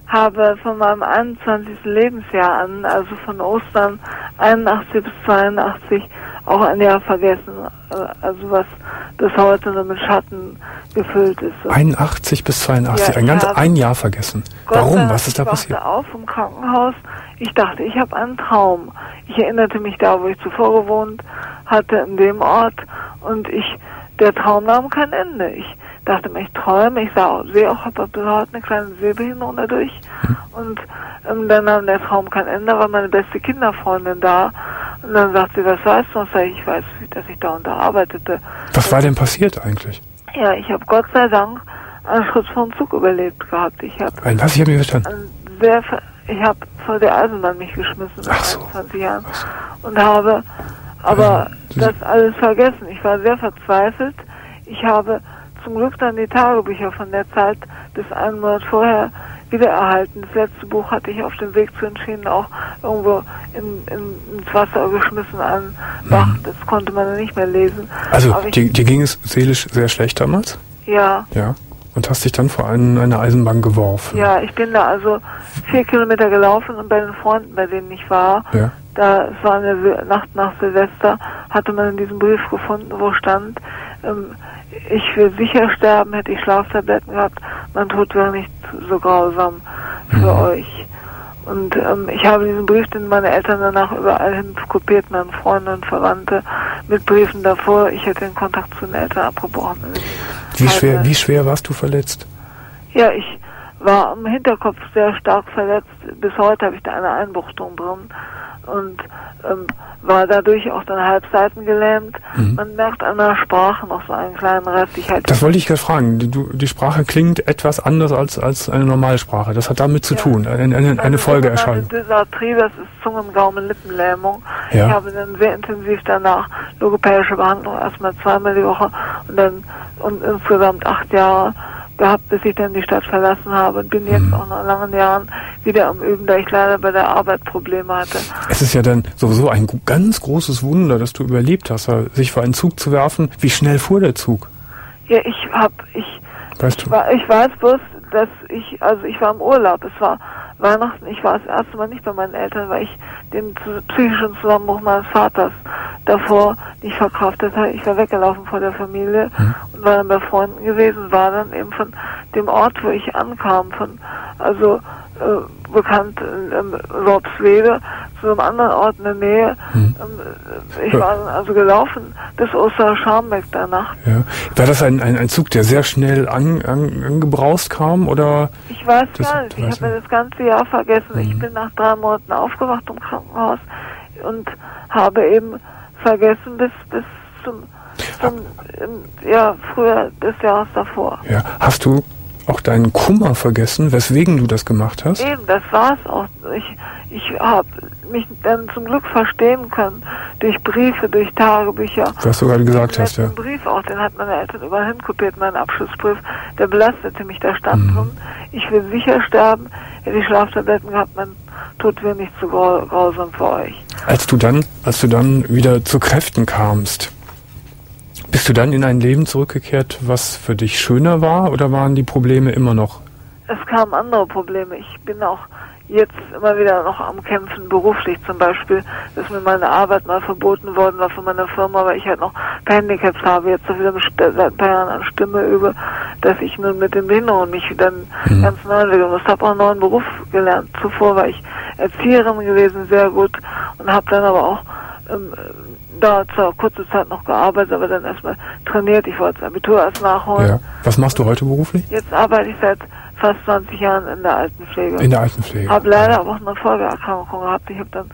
habe von meinem einundzwanzigsten Lebensjahr an, also von Ostern einundachtzig bis zweiundachtzig, auch ein Jahr vergessen, also was bis heute nur mit Schatten gefüllt ist. einundachtzig bis zweiundachtzig, Ja, ein ganz habe, ein Jahr vergessen. Gott Warum? Dank, Was ist da ich passiert? Ich wachte auf im Krankenhaus. Ich dachte, ich habe einen Traum. Ich erinnerte mich da, wo ich zuvor gewohnt hatte, in dem Ort. Und ich, der Traum nahm kein Ende. Ich dachte mir, ich träume. Ich sah, sehe auch, habe bis heute eine kleine Sehbehinderung dadurch. Hm. Und ähm, dann nahm der Traum kein Ende, war meine beste Kinderfreundin da. Und dann sagt sie, was weißt du? Und sag ich, ich weiß, dass ich da unterarbeitete. Was war denn passiert eigentlich? Ja, ich habe Gott sei Dank einen Schritt vom Zug überlebt gehabt. Ich habe ein was? Ich habe nicht verstanden. Sehr, ich habe vor der Eisenbahn mich geschmissen mit so. einundzwanzig Jahren und habe aber ja, das alles vergessen. Ich war sehr verzweifelt. Ich habe zum Glück dann die Tagebücher von der Zeit bis einen Monat vorher wiedererhalten. Das letzte Buch hatte ich auf dem Weg zu entschieden auch irgendwo in, in, ins Wasser geschmissen, ein Bach. Mhm. Das konnte man dann nicht mehr lesen. Also dir, dir ging es seelisch sehr schlecht damals? Ja. Ja. Und hast dich dann vor einen, eine Eisenbahn geworfen? Ja, ich bin da also vier Kilometer gelaufen und bei den Freunden, bei denen ich war, ja. da, es war eine Nacht nach Silvester, hatte man in diesem Brief gefunden, wo stand, ähm, ich will sicher sterben, hätte ich Schlaftabletten gehabt, mein Tod wäre nicht so grausam für mhm. euch. Und ähm, ich habe diesen Brief, den meine Eltern danach überall hin kopiert, meine Freunde und Verwandte, mit Briefen davor. Ich hätte den Kontakt zu den Eltern abgebrochen. Wie schwer, wie schwer warst du verletzt? Ja, ich war am Hinterkopf sehr stark verletzt. Bis heute habe ich da eine Einbuchtung drin und ähm, war dadurch auch dann halbseitengelähmt. Mhm. Man merkt an der Sprache noch so einen kleinen Rest. Ich halt das wollte ich gerade fragen. Du, die Sprache klingt etwas anders als, als eine Normalsprache. Das hat damit zu ja. tun, eine, eine, eine Folgeerscheinung. Dysarthrie, das ist Zungen-, Gaumen-, Lippenlähmung. Ja. Ich habe dann sehr intensiv danach logopädische Behandlung, erstmal zweimal die Woche und dann und insgesamt acht Jahre gehabt, bis ich dann die Stadt verlassen habe und bin jetzt mhm. auch nach langen Jahren wieder am Üben, da ich leider bei der Arbeit Probleme hatte. Es ist ja dann sowieso ein ganz großes Wunder, dass du überlebt hast, sich vor einen Zug zu werfen. Wie schnell fuhr der Zug? Ja, ich hab, ich, weißt ich, du? war, ich weiß bloß, dass ich, also ich war im Urlaub, es war Weihnachten, ich war das erste Mal nicht bei meinen Eltern, weil ich den psychischen Zusammenbruch meines Vaters davor nicht verkraftet habe. Ich war weggelaufen vor der Familie hm. und war dann bei Freunden gewesen, war dann eben von dem Ort, wo ich ankam, von, also äh, bekannt in, in Worpswede, zu einem anderen Ort in der Nähe. Hm. Ähm, ich ja. war dann also gelaufen bis Osterscharmbeck danach. Ja. War das ein, ein, ein Zug, der sehr schnell an, an, angebraust kam, oder? Ich weiß das, gar nicht. Ich habe mir das ganze Jahr vergessen. Mhm. Ich bin nach drei Monaten aufgewacht im Krankenhaus und habe eben vergessen bis bis zum, zum im, ja, früher des Jahres davor. Ja. Hast du auch deinen Kummer vergessen, weswegen du das gemacht hast? Eben, das war es auch. Ich, ich habe mich dann zum Glück verstehen können durch Briefe, durch Tagebücher. Was du gerade gesagt hast, ja. Den Brief auch, den hat meine Eltern überall hinkopiert, meinen Abschlussbrief. Der belastete mich, da stand mhm. drin, ich will sicher sterben, hätte ich Schlaftabletten gehabt, mein Tod wäre nicht so grau- grausam für euch. Als du dann, als du dann wieder zu Kräften kamst, bist du dann in ein Leben zurückgekehrt, was für dich schöner war, oder waren die Probleme immer noch? Es kamen andere Probleme. Ich bin auch jetzt immer wieder noch am Kämpfen, beruflich zum Beispiel, dass mir meine Arbeit mal verboten worden war von meiner Firma, weil ich halt noch Handicaps habe, jetzt auch wieder seit ein paar Jahren an Stimme übe, dass ich nun mit den Behinderungen mich dann mhm. ganz neu entwickeln muss. Ich habe auch einen neuen Beruf gelernt. Zuvor war ich Erzieherin gewesen, sehr gut, und habe dann aber auch ähm, da zwar kurze Zeit noch gearbeitet, aber dann erstmal trainiert. Ich wollte das Abitur erst nachholen. Ja. Was machst du heute beruflich? Jetzt arbeite ich seit fast zwanzig Jahren in der Altenpflege. In der Altenpflege. Habe leider aber auch eine Folgeerkrankung gehabt. Ich habe dann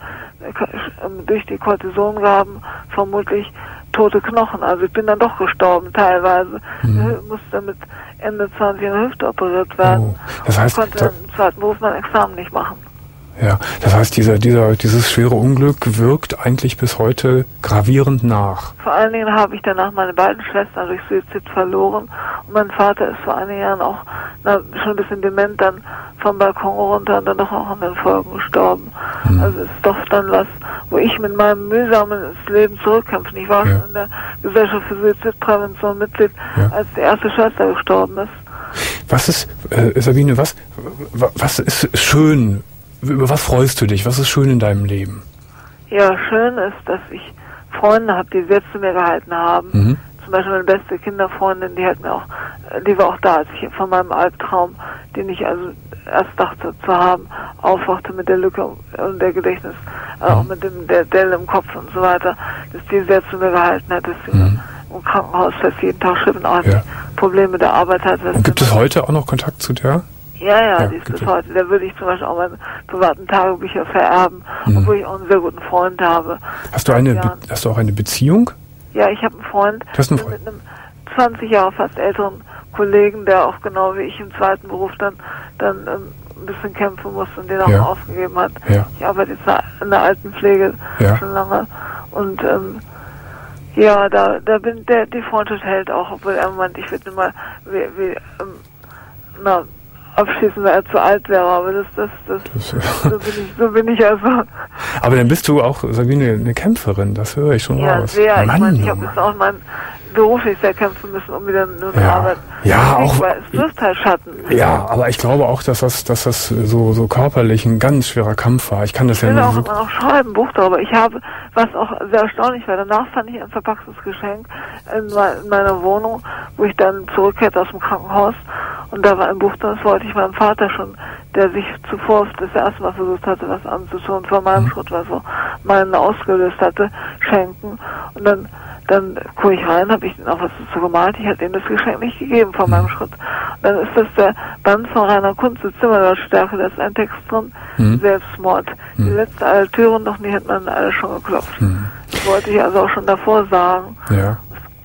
äh, durch die Kortisongaben vermutlich tote Knochen. Also ich bin dann doch gestorben teilweise. Mhm. Ich musste mit Ende zwanzig eine Hüfte operiert werden. Oh. Das heißt, ich konnte dann im zweiten Beruf mein Examen nicht machen. Ja, das heißt, dieser, dieser, dieses schwere Unglück wirkt eigentlich bis heute gravierend nach. Vor allen Dingen habe ich danach meine beiden Schwestern durch Suizid verloren und mein Vater ist vor einigen Jahren auch na, schon ein bisschen dement dann vom Balkon runter und dann doch auch an den Folgen gestorben. Mhm. Also es ist doch dann was, wo ich mit meinem mühsamen Leben zurückkämpfe. Ich war ja. schon in der Gesellschaft für Suizidprävention Mitglied, ja. als die erste Schwester gestorben ist. Was ist, äh, Sabine, was, was ist schön? Über was freust du dich? Was ist schön in deinem Leben? Ja, schön ist, dass ich Freunde habe, die sehr zu mir gehalten haben. Mhm. Zum Beispiel meine beste Kinderfreundin, die hat mir auch, die war auch da, als ich von meinem Albtraum, den ich also erst dachte zu haben, aufwachte mit der Lücke und der Gedächtnis, äh, auch mit dem der Delle im Kopf und so weiter, dass die sehr zu mir gehalten hat, dass sie mhm. im Krankenhaus fest jeden Tag schrieb und auch ja. Probleme der Arbeit hatte. Und gibt es heute auch noch Kontakt zu der? Ja, ja, ja, die ist bis heute. Da würde ich zum Beispiel auch meine privaten Tagebücher vererben, mhm. obwohl ich auch einen sehr guten Freund habe. Hast du eine, Be- hast du auch eine Beziehung? Ja, ich habe einen Freund, du hast einen Freund mit einem zwanzig Jahre fast älteren Kollegen, der auch genau wie ich im zweiten Beruf dann, dann ähm, ein bisschen kämpfen musste und den auch ja. aufgegeben hat. Ja. Ich arbeite jetzt in der Altenpflege ja. schon lange und ähm, ja, da, da bin der die Freundschaft hält auch, obwohl er meint, ich würde mal wie, wie ähm, na abschließen, weil er zu alt wäre, aber das, das, das, das so bin ich, so bin ich also. Aber dann bist du auch, Sabine, eine Kämpferin, das höre ich schon ja, raus. Sehr. Mann, ich meine, ich habe jetzt auch mein beruflich sehr kämpfen müssen, um wieder nur eine ja. Arbeit. Ja, auch. Weil es wirft halt Schatten. Ja, aber ich glaube auch, dass das, dass das so, so körperlich ein ganz schwerer Kampf war. Ich kann das ich ja nicht so. Ich will auch schreiben, ein Buch darüber. Ich habe, was auch sehr erstaunlich war, danach fand ich ein verpacktes Geschenk in, in meiner Wohnung, wo ich dann zurückkehrte aus dem Krankenhaus. Und da war ein Buch, das wollte ich meinem Vater schon, der sich zuvor das erste Mal versucht hatte, was anzutun, vor meinem mhm. Schritt, was so meinen ausgelöst hatte, schenken. Und dann, dann gucke ich rein, habe ich ihm auch was dazu gemalt. Ich hatte ihm das Geschenk nicht gegeben vor mhm. meinem Schritt. Und dann ist das der Band von Rainer Kunze, Zimmerlautstärke, da ist ein Text drin, mhm. Selbstmord. Mhm. Die letzte alle Türen noch nie, hat man alle schon geklopft. Mhm. Das wollte ich also auch schon davor sagen. Ja.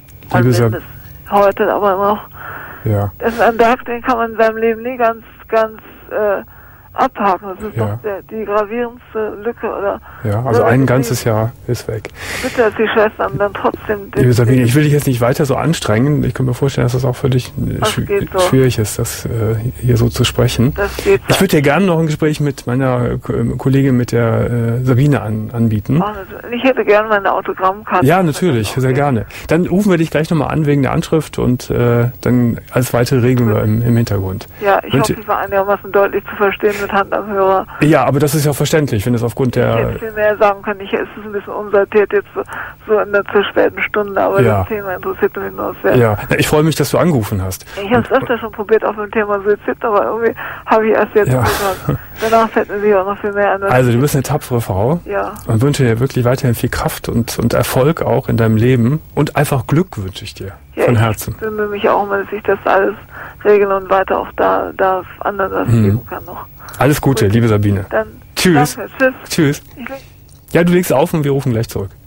Und das heute aber immer noch. Ja. Das ist ein Berg, den kann man in seinem Leben nie ganz, ganz äh, abhaken. Das ist ja. doch der, die gravierendste Lücke, oder? Ja, also ein ganzes Jahr ist weg. Bitte, dass die Schwestern dann trotzdem... Liebe Sabine, ich will dich jetzt nicht weiter so anstrengen. Ich kann mir vorstellen, dass das auch für dich schw- so. schwierig ist, das äh, hier so zu sprechen. Das geht so. Ich würde dir gerne noch ein Gespräch mit meiner Ko- Kollegin, mit der äh, Sabine an, anbieten. Oh, ich hätte gerne meine Autogrammkarte. Ja, natürlich, sehr gerne. Dann rufen wir dich gleich nochmal an wegen der Anschrift und äh, dann als weitere Regeln im, im Hintergrund. Ja, ich Wünsche, hoffe, ich war einigermaßen deutlich zu verstehen mit Hand am Hörer. Ja, aber das ist ja verständlich, wenn es aufgrund der... Ich hätte viel mehr sagen können. Ich, es ist ein bisschen unsortiert jetzt so, so in der zu späten Stunde, aber ja. das Thema interessiert mich nur sehr. Ja, ich freue mich, dass du angerufen hast. Ich habe es öfter schon probiert auf dem Thema Suizid, aber irgendwie habe ich erst jetzt ja. gehört. Danach fällt mir sicher auch noch viel mehr an. Also du bist eine tapfere Frau ja. und wünsche dir wirklich weiterhin viel Kraft und, und Erfolg auch in deinem Leben und einfach Glück wünsche ich dir ja, von Herzen. Ich bemühe mich auch immer, dass ich das alles regeln und weiter auch da, da anderen das hm. geben kann noch. Alles Gute, Gut. liebe Sabine. Dann Tschüss. Danke. Tschüss. Tschüss. Ja, du legst auf und wir rufen gleich zurück.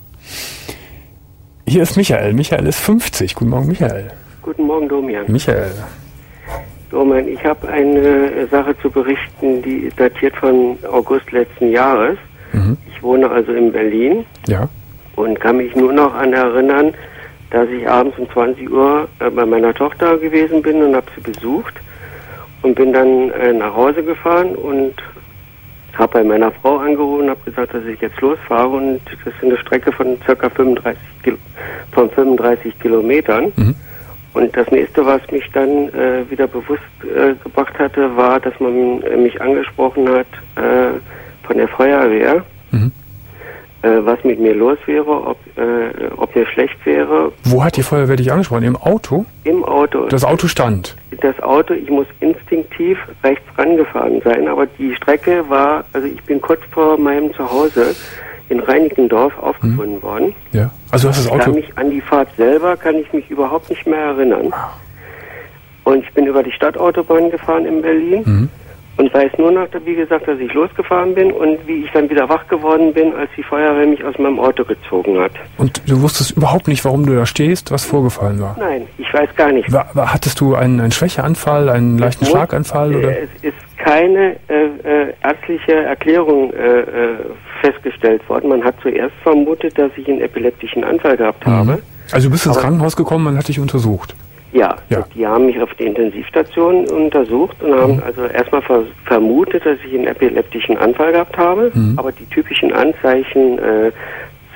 Hier ist Michael. Michael ist fünfzig. Guten Morgen, Michael. Guten Morgen, Domian. Michael. Domian, ich habe eine Sache zu berichten, die datiert von August letzten Jahres. Mhm. Ich wohne also in Berlin. Ja. Und kann mich nur noch an erinnern, dass ich abends um zwanzig Uhr bei meiner Tochter gewesen bin und habe sie besucht. Und bin dann äh, nach Hause gefahren und habe bei meiner Frau angerufen und habe gesagt, dass ich jetzt losfahre. Und das ist eine Strecke von ca. fünfunddreißig, Kilo, von fünfunddreißig Kilometern. Mhm. Und das nächste, was mich dann äh, wieder bewusst äh, gebracht hatte, war, dass man äh, mich angesprochen hat äh, von der Feuerwehr, mhm. äh, was mit mir los wäre, ob, äh, ob mir schlecht wäre. Wo hat die Feuerwehr dich angesprochen? Im Auto? Im Auto. Das Auto stand? Das Auto, ich muss instinktiv rechts rangefahren sein, aber die Strecke war, also ich bin kurz vor meinem Zuhause in Reinickendorf aufgefunden mhm. worden. Ja, also hast das Auto... Ich kann mich an die Fahrt selber, kann ich mich überhaupt nicht mehr erinnern. Und ich bin über die Stadtautobahn gefahren in Berlin mhm. und weiß nur noch, wie gesagt, dass ich losgefahren bin und wie ich dann wieder wach geworden bin, als die Feuerwehr mich aus meinem Auto gezogen hat. Und du wusstest überhaupt nicht, warum du da stehst, was vorgefallen war? Nein, ich weiß gar nicht. War, war, hattest du einen, einen Schwächeanfall, einen leichten muss, Schlaganfall? Oder? Es ist keine äh, äh, ärztliche Erklärung äh, äh, festgestellt worden. Man hat zuerst vermutet, dass ich einen epileptischen Anfall gehabt mhm. habe. Also du bist ins Aber Krankenhaus gekommen, man hat dich untersucht? Ja, ja, die haben mich auf der Intensivstation untersucht und haben mhm. also erstmal ver- vermutet, dass ich einen epileptischen Anfall gehabt habe, mhm. aber die typischen Anzeichen, äh,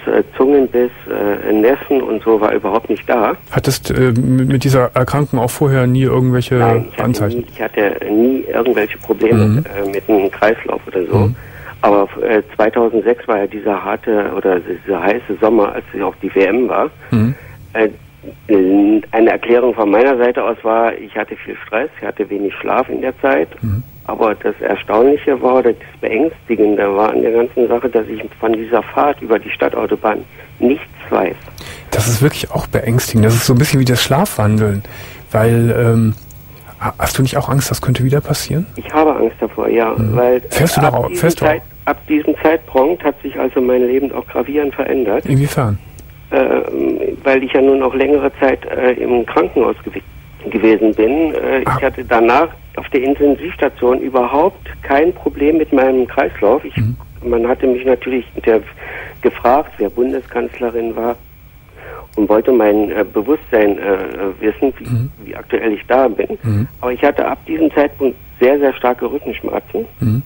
äh, Zungenbiss, äh, Nässen und so war überhaupt nicht da. Hattest äh, mit dieser Erkrankung auch vorher nie irgendwelche Nein, ich Anzeichen? Nie, ich hatte nie irgendwelche Probleme Mhm. äh, mit dem Kreislauf oder so. Mhm. Aber äh, zweitausendsechs war ja dieser harte oder dieser heiße Sommer, als es auch die W M war. Mhm. Äh, eine Erklärung von meiner Seite aus war, ich hatte viel Stress, ich hatte wenig Schlaf in der Zeit. Mhm. Aber das Erstaunliche war, oder das Beängstigende war an der ganzen Sache, dass ich von dieser Fahrt über die Stadtautobahn nichts weiß. Das ist wirklich auch beängstigend. Das ist so ein bisschen wie das Schlafwandeln. Weil, ähm, hast du nicht auch Angst, das könnte wieder passieren? Ich habe Angst davor, ja. Mhm. Weil fährst äh, du ab, da diesem fährst Zeit, ab diesem Zeitpunkt hat sich also mein Leben auch gravierend verändert. Inwiefern? Äh, weil ich ja nun auch längere Zeit äh, im Krankenhaus gew gewesen bin. Äh, ich hatte danach auf der Intensivstation überhaupt kein Problem mit meinem Kreislauf. Ich, mhm. Man hatte mich natürlich der, gefragt, wer Bundeskanzlerin war und wollte mein äh, Bewusstsein äh, wissen, wie, mhm. wie aktuell ich da bin. Mhm. Aber ich hatte ab diesem Zeitpunkt sehr, sehr starke Rückenschmerzen. Mhm.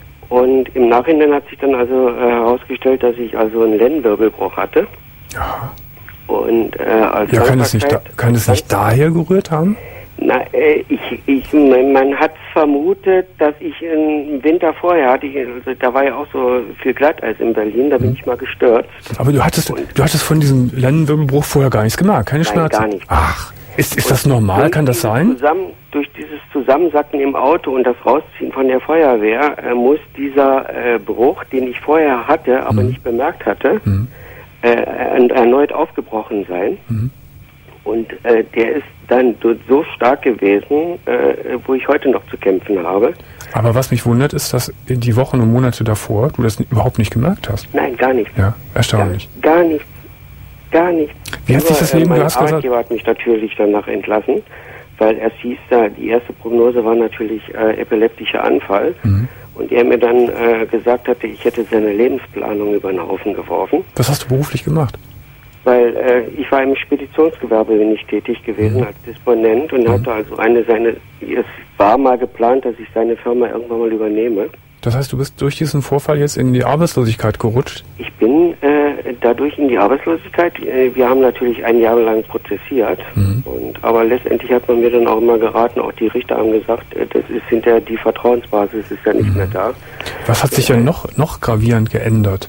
Und im Nachhinein hat sich dann also äh, herausgestellt, dass ich also einen Lendenwirbelbruch hatte. Ja. Und, äh, als ja, kann es nicht, da, kann es nicht daher gerührt haben? Na, äh, ich, ich, man hat vermutet, dass ich im Winter vorher hatte, ich, also da war ja auch so viel Glatteis in Berlin, da bin mhm. ich mal gestürzt. Aber du hattest, und du hattest von diesem Lendenwirbelbruch vorher gar nichts gemerkt, keine Nein, Schmerzen? Gar nicht. Ach, ist, ist das normal, kann das sein? Zusammen, durch dieses Zusammensacken im Auto und das Rausziehen von der Feuerwehr äh, muss dieser äh, Bruch, den ich vorher hatte, aber mhm. nicht bemerkt hatte, mhm. äh, erneut aufgebrochen sein. Mhm. Und äh, der ist dann so stark gewesen, äh, wo ich heute noch zu kämpfen habe. Aber was mich wundert, ist, dass die Wochen und Monate davor du das überhaupt nicht gemerkt hast. Nein, gar nicht. Ja, erstaunlich. Gar, gar nicht. Gar nicht. Wie hat sich das Leben, äh, du hast gesagt? Mein Arbeitgeber hat mich natürlich danach entlassen, weil es hieß da, die erste Prognose war natürlich äh, epileptischer Anfall. Mhm. Und er mir dann äh, gesagt hatte, ich hätte seine Lebensplanung über den Haufen geworfen. Was hast du beruflich gemacht? Weil äh, ich war im Speditionsgewerbe bin ich tätig gewesen mhm. als Disponent und mhm. hatte also eine seine, es war mal geplant, dass ich seine Firma irgendwann mal übernehme. Das heißt, du bist durch diesen Vorfall jetzt in die Arbeitslosigkeit gerutscht? Ich bin äh, dadurch in die Arbeitslosigkeit. Äh, wir haben natürlich ein Jahr lang prozessiert, mhm. und, aber letztendlich hat man mir dann auch immer geraten, auch die Richter haben gesagt, äh, das ist hinterher die Vertrauensbasis ist ja nicht mhm. mehr da. Was hat sich denn noch, noch gravierend geändert?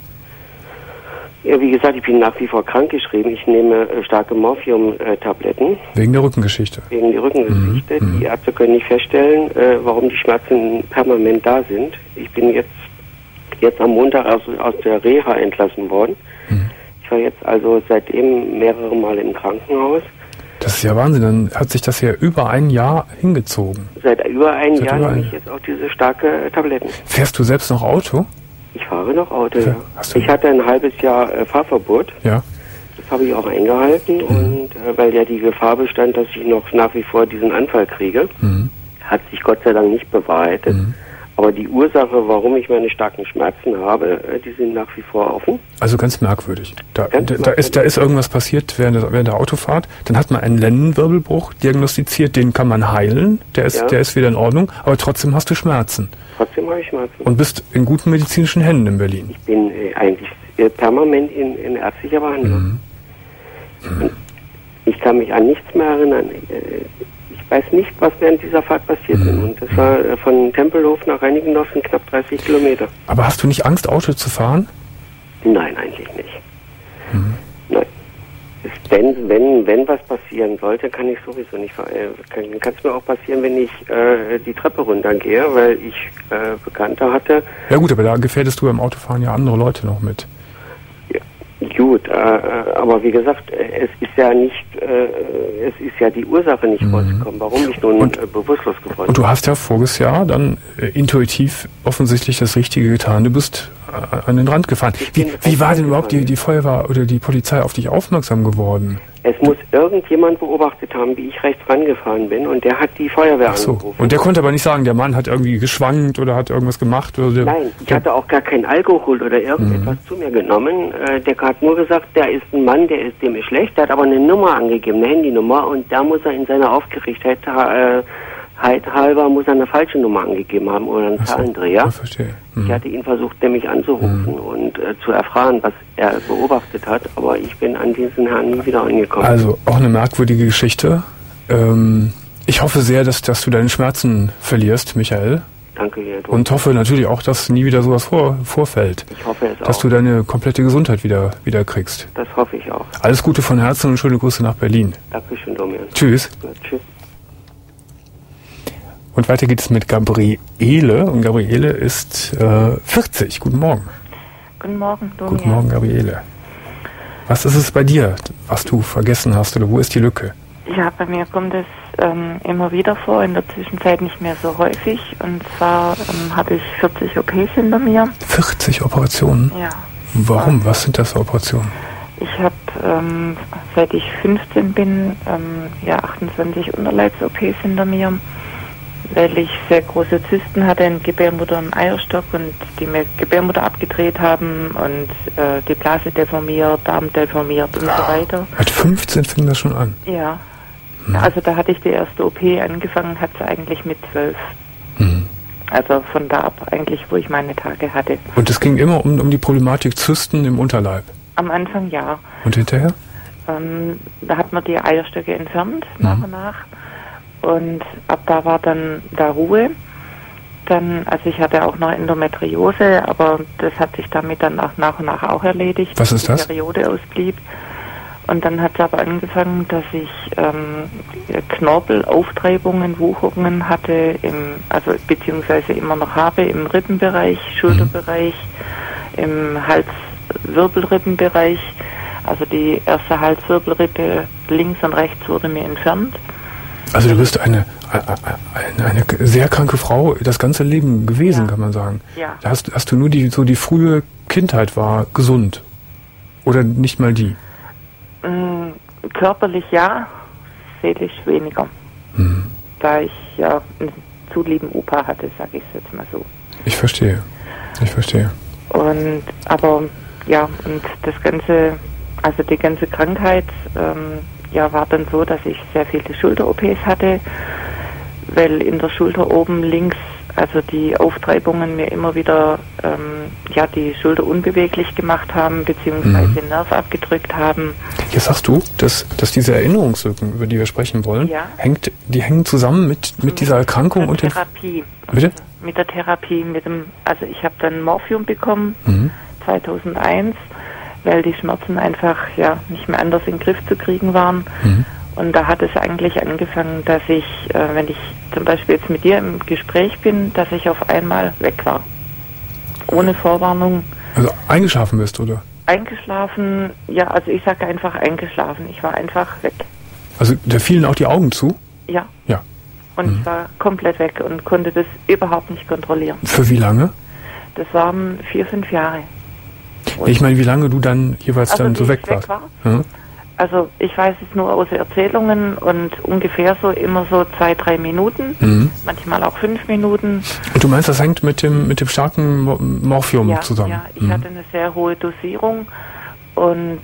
Ja, wie gesagt, ich bin nach wie vor krankgeschrieben. Ich nehme äh, starke Morphium-Tabletten. Wegen der Rückengeschichte? Wegen der Rückengeschichte. Mhm. Die Ärzte können nicht feststellen, äh, warum die Schmerzen permanent da sind. Ich bin jetzt jetzt am Montag aus, aus der Reha entlassen worden. Mhm. Ich war jetzt also seitdem mehrere Male im Krankenhaus. Das ist ja Wahnsinn. Dann hat sich das ja über ein Jahr hingezogen. Seit über einem Seit Jahr über nehme ich jetzt auch diese starke Tabletten. Fährst du selbst noch Auto? Ich fahre noch Auto, ja. ja. Ich hatte ein halbes Jahr äh, Fahrverbot. Ja. Das habe ich auch eingehalten. Mhm. Und äh, weil ja die Gefahr bestand, dass ich noch nach wie vor diesen Anfall kriege, mhm. hat sich Gott sei Dank nicht bewahrheitet. Mhm. Aber die Ursache, warum ich meine starken Schmerzen habe, äh, die sind nach wie vor offen. Also ganz merkwürdig. Da, ganz da, merkwürdig. da, ist, da ist irgendwas passiert während der, während der Autofahrt. Dann hat man einen Lendenwirbelbruch diagnostiziert, den kann man heilen. Der ist, ja. der ist wieder in Ordnung. Aber trotzdem hast du Schmerzen. Trotzdem habe ich Schmerzen. Und bist in guten medizinischen Händen in Berlin. Ich bin äh, eigentlich äh, permanent in, in ärztlicher Behandlung. Mhm. Mhm. Ich kann mich an nichts mehr erinnern. Äh, ich weiß nicht, was während dieser Fahrt passiert ist. Mhm. Und das war äh, von Tempelhof nach Reinickendorf sind knapp dreißig Kilometer. Aber hast du nicht Angst, Auto zu fahren? Nein, eigentlich nicht. Mhm. Nein. Wenn, wenn, wenn was passieren sollte, kann ich sowieso nicht fahren. Kann kann es mir auch passieren, wenn ich äh, die Treppe runtergehe, weil ich äh, Bekannte hatte. Ja gut, aber da gefährdest du beim Autofahren ja andere Leute noch mit. Ja, gut, äh, aber wie gesagt, es ist ja nicht, äh, es ist ja die Ursache nicht mhm. rausgekommen, warum ich nun und, äh, bewusstlos geworden bin. Und du hast ja voriges Jahr dann äh, intuitiv offensichtlich das Richtige getan. Du bist an den Rand gefahren. Wie, wie war denn überhaupt die, die Feuerwehr oder die Polizei auf dich aufmerksam geworden? Es muss irgendjemand beobachtet haben, wie ich rechts rangefahren bin, und der hat die Feuerwehr Ach so. angerufen. Und der konnte aber nicht sagen, der Mann hat irgendwie geschwankt oder hat irgendwas gemacht? Oder der, Nein, ich hatte auch gar keinen Alkohol oder irgendetwas mhm. zu mir genommen. Äh, der hat nur gesagt, der ist ein Mann, der ist dem ist schlecht, der hat aber eine Nummer angegeben, eine Handynummer, und da muss er in seiner Aufgeregtheit äh, halber muss er eine falsche Nummer angegeben haben oder einen so, Zahlendreher. Ich verstehe. Mhm. Ich hatte ihn versucht, nämlich anzurufen mhm. und äh, zu erfahren, was er beobachtet hat, aber ich bin an diesen Herrn nie wieder angekommen. Also auch eine merkwürdige Geschichte. Ähm, ich hoffe sehr, dass, dass du deine Schmerzen verlierst, Michael. Danke dir. Und hoffe natürlich auch, dass nie wieder sowas vor, vorfällt. Ich hoffe es dass auch. Dass du deine komplette Gesundheit wieder, wieder kriegst. Das hoffe ich auch. Alles Gute von Herzen und schöne Grüße nach Berlin. Dankeschön, Domian. Tschüss. Ja, tschüss. Und weiter geht es mit Gabriele. Und Gabriele ist äh, vierzig. Guten Morgen. Guten Morgen, Domian. Guten Morgen, Gabriele. Was ist es bei dir, was du vergessen hast, oder wo ist die Lücke? Ja, bei mir kommt es ähm, immer wieder vor, in der Zwischenzeit nicht mehr so häufig. Und zwar ähm, hatte ich vierzig O Ps hinter mir. vierzig Operationen? Ja. Warum? Was sind das für Operationen? Ich habe, ähm, seit ich fünfzehn bin, ähm, ja achtundzwanzig Unterleibs-O Ps hinter mir, weil ich sehr große Zysten hatte in Gebärmutter und Eierstock und die mir Gebärmutter abgedreht haben und äh, die Blase deformiert, Darm deformiert und so weiter. Mit fünfzehn fing das schon an? Ja. Hm. Also da hatte ich die erste O P angefangen, hat sie eigentlich mit zwölf. Hm. Also von da ab eigentlich, wo ich meine Tage hatte. Und es ging immer um, um die Problematik Zysten im Unterleib? Am Anfang ja. Und hinterher? Ähm, da hat man die Eierstöcke entfernt, hm. nach und nach. Und ab da war dann da Ruhe. Dann, also ich hatte auch noch Endometriose, aber das hat sich damit dann auch nach und nach auch erledigt. Was ist das? Die Periode ausblieb. Und dann hat es aber angefangen, dass ich ähm, Knorpel, Auftreibungen, Wucherungen hatte, im, also beziehungsweise immer noch habe im Rippenbereich, Schulterbereich, mhm. im Halswirbelrippenbereich. Also die erste Halswirbelrippe links und rechts wurde mir entfernt. Also du bist eine, eine, eine sehr kranke Frau das ganze Leben gewesen, ja. kann man sagen. Ja. Da hast, hast du nur die, so die frühe Kindheit war gesund? Oder nicht mal die? Ähm, körperlich ja, seelisch weniger. Mhm. Da ich ja einen zu lieben Opa hatte, sage ich es jetzt mal so. Ich verstehe, ich verstehe. Und, aber, ja, und das Ganze, also die ganze Krankheit, ähm, ja, war dann so, dass ich sehr viele Schulter-O Ps hatte, weil in der Schulter oben links, also die Auftreibungen mir immer wieder ähm, ja, die Schulter unbeweglich gemacht haben, beziehungsweise mhm. den Nerv abgedrückt haben. Jetzt sagst du, dass, dass diese Erinnerungslücken, über die wir sprechen wollen, ja. hängt, die hängen zusammen mit, mit, mit dieser Erkrankung und der Therapie. Den Bitte? Mit der Therapie, mit dem, also ich habe dann Morphium bekommen, mhm. zweitausendeins, weil die Schmerzen einfach ja nicht mehr anders in den Griff zu kriegen waren. Mhm. Und da hat es eigentlich angefangen, dass ich, äh, wenn ich zum Beispiel jetzt mit dir im Gespräch bin, dass ich auf einmal weg war. Ohne Vorwarnung. Also eingeschlafen bist, oder? Eingeschlafen, ja, also ich sage einfach eingeschlafen. Ich war einfach weg. Also da fielen auch die Augen zu? Ja. Ja. Und mhm. ich war komplett weg und konnte das überhaupt nicht kontrollieren. Für wie lange? Das waren vier, fünf Jahre. Und ich meine, wie lange du dann jeweils also dann so weg warst? Weg war? Ja. Also ich weiß es nur aus Erzählungen und ungefähr so immer so zwei, drei Minuten, mhm. manchmal auch fünf Minuten. Und du meinst, das hängt mit dem mit dem starken Morphium ja, zusammen? Ja, ich mhm. hatte eine sehr hohe Dosierung und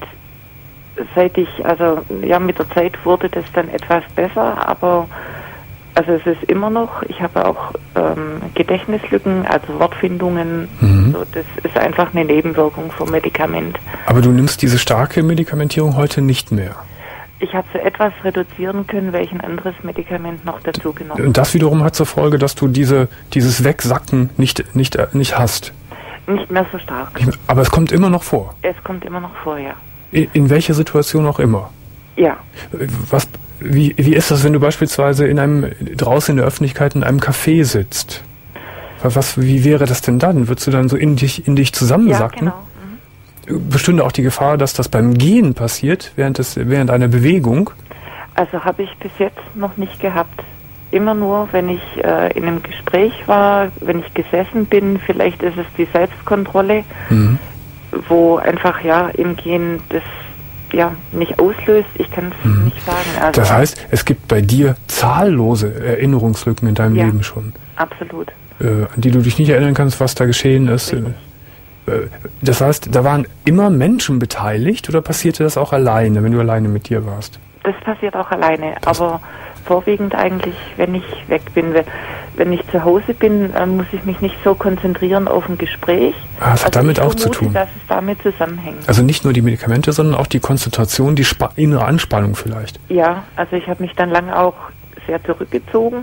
seit ich, also ja, mit der Zeit wurde das dann etwas besser, aber also es ist immer noch, ich habe auch ähm, Gedächtnislücken, also Wortfindungen, mhm. so, das ist einfach eine Nebenwirkung vom Medikament. Aber du nimmst diese starke Medikamentierung heute nicht mehr? Ich habe so etwas reduzieren können, weil ich ein anderes Medikament noch dazu genommen habe. Und das wiederum hat zur Folge, dass du diese dieses Wegsacken nicht, nicht, nicht hast? Nicht mehr so stark. Aber es kommt immer noch vor? Es kommt immer noch vor, ja. In, in welcher Situation auch immer? Ja. Was, wie, wie ist das, wenn du beispielsweise in einem, draußen in der Öffentlichkeit in einem Café sitzt? Was, wie wäre das denn dann? Würdest du dann so in dich, in dich zusammensacken? Ja, genau. Mhm. Bestünde auch die Gefahr, dass das beim Gehen passiert, während, des, während einer Bewegung? Also habe ich bis jetzt noch nicht gehabt. Immer nur, wenn ich äh, in einem Gespräch war, wenn ich gesessen bin, vielleicht ist es die Selbstkontrolle, mhm. wo einfach ja im Gehen das ja nicht auslöst. Ich kann es mhm. nicht sagen. Also, das heißt, es gibt bei dir zahllose Erinnerungslücken in deinem ja, Leben schon. Absolut. Äh, an die du dich nicht erinnern kannst, was da geschehen ist. Richtig. Das heißt, da waren immer Menschen beteiligt oder passierte das auch alleine, wenn du alleine mit dir warst? Das passiert auch alleine, das aber vorwiegend eigentlich, wenn ich weg bin. Wenn ich zu Hause bin, muss ich mich nicht so konzentrieren auf ein Gespräch. Ah, das hat also damit ich auch vermute, zu tun. dass es damit zusammenhängt. Also nicht nur die Medikamente, sondern auch die Konzentration, die Spa- innere Anspannung vielleicht. Ja, also ich habe mich dann lange auch sehr zurückgezogen,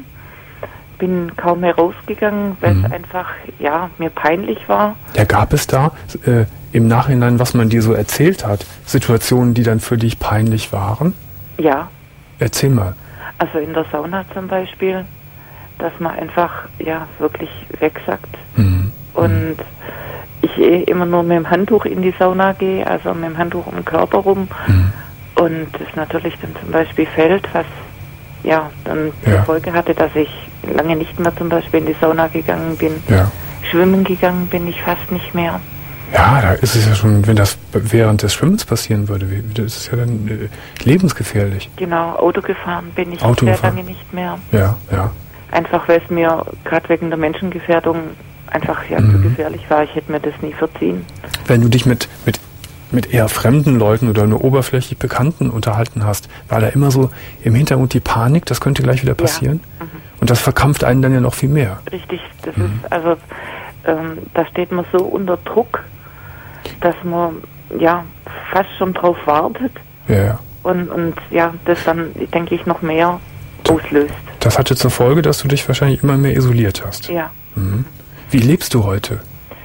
bin kaum mehr rausgegangen, weil mhm. es einfach, ja, mir peinlich war. Ja, gab es da äh, im Nachhinein, was man dir so erzählt hat, Situationen, die dann für dich peinlich waren? Ja. Erzähl mal. Also in der Sauna zum Beispiel, dass man einfach, ja, wirklich wegsackt. Mhm. Und mhm. ich eh immer nur mit dem Handtuch in die Sauna gehe, also mit dem Handtuch um den Körper rum. Mhm. Und das natürlich dann zum Beispiel fällt, was ja dann ja. zur Folge hatte, dass ich lange nicht mehr zum Beispiel in die Sauna gegangen bin. Ja. Schwimmen gegangen bin ich fast nicht mehr. Ja, da ist es ja schon, wenn das während des Schwimmens passieren würde, das ist ja dann äh, lebensgefährlich. Genau, Auto gefahren bin ich Auto sehr gefahren. lange nicht mehr. Ja, ja. Einfach weil es mir gerade wegen der Menschengefährdung einfach ja mhm. zu gefährlich war. Ich hätte mir das nie verziehen. Wenn du dich mit, mit, mit eher fremden Leuten oder nur oberflächlich Bekannten unterhalten hast, war da immer so im Hintergrund die Panik, das könnte gleich wieder passieren? Ja. Mhm. Und das verkrampft einen dann ja noch viel mehr. Richtig, das mhm. ist, also ähm, da steht man so unter Druck, dass man ja fast schon drauf wartet. Ja, ja. Und, und ja, das dann, denke ich, noch mehr auslöst. Das hatte zur Folge, dass du dich wahrscheinlich immer mehr isoliert hast. Ja. Mhm. Wie lebst du heute?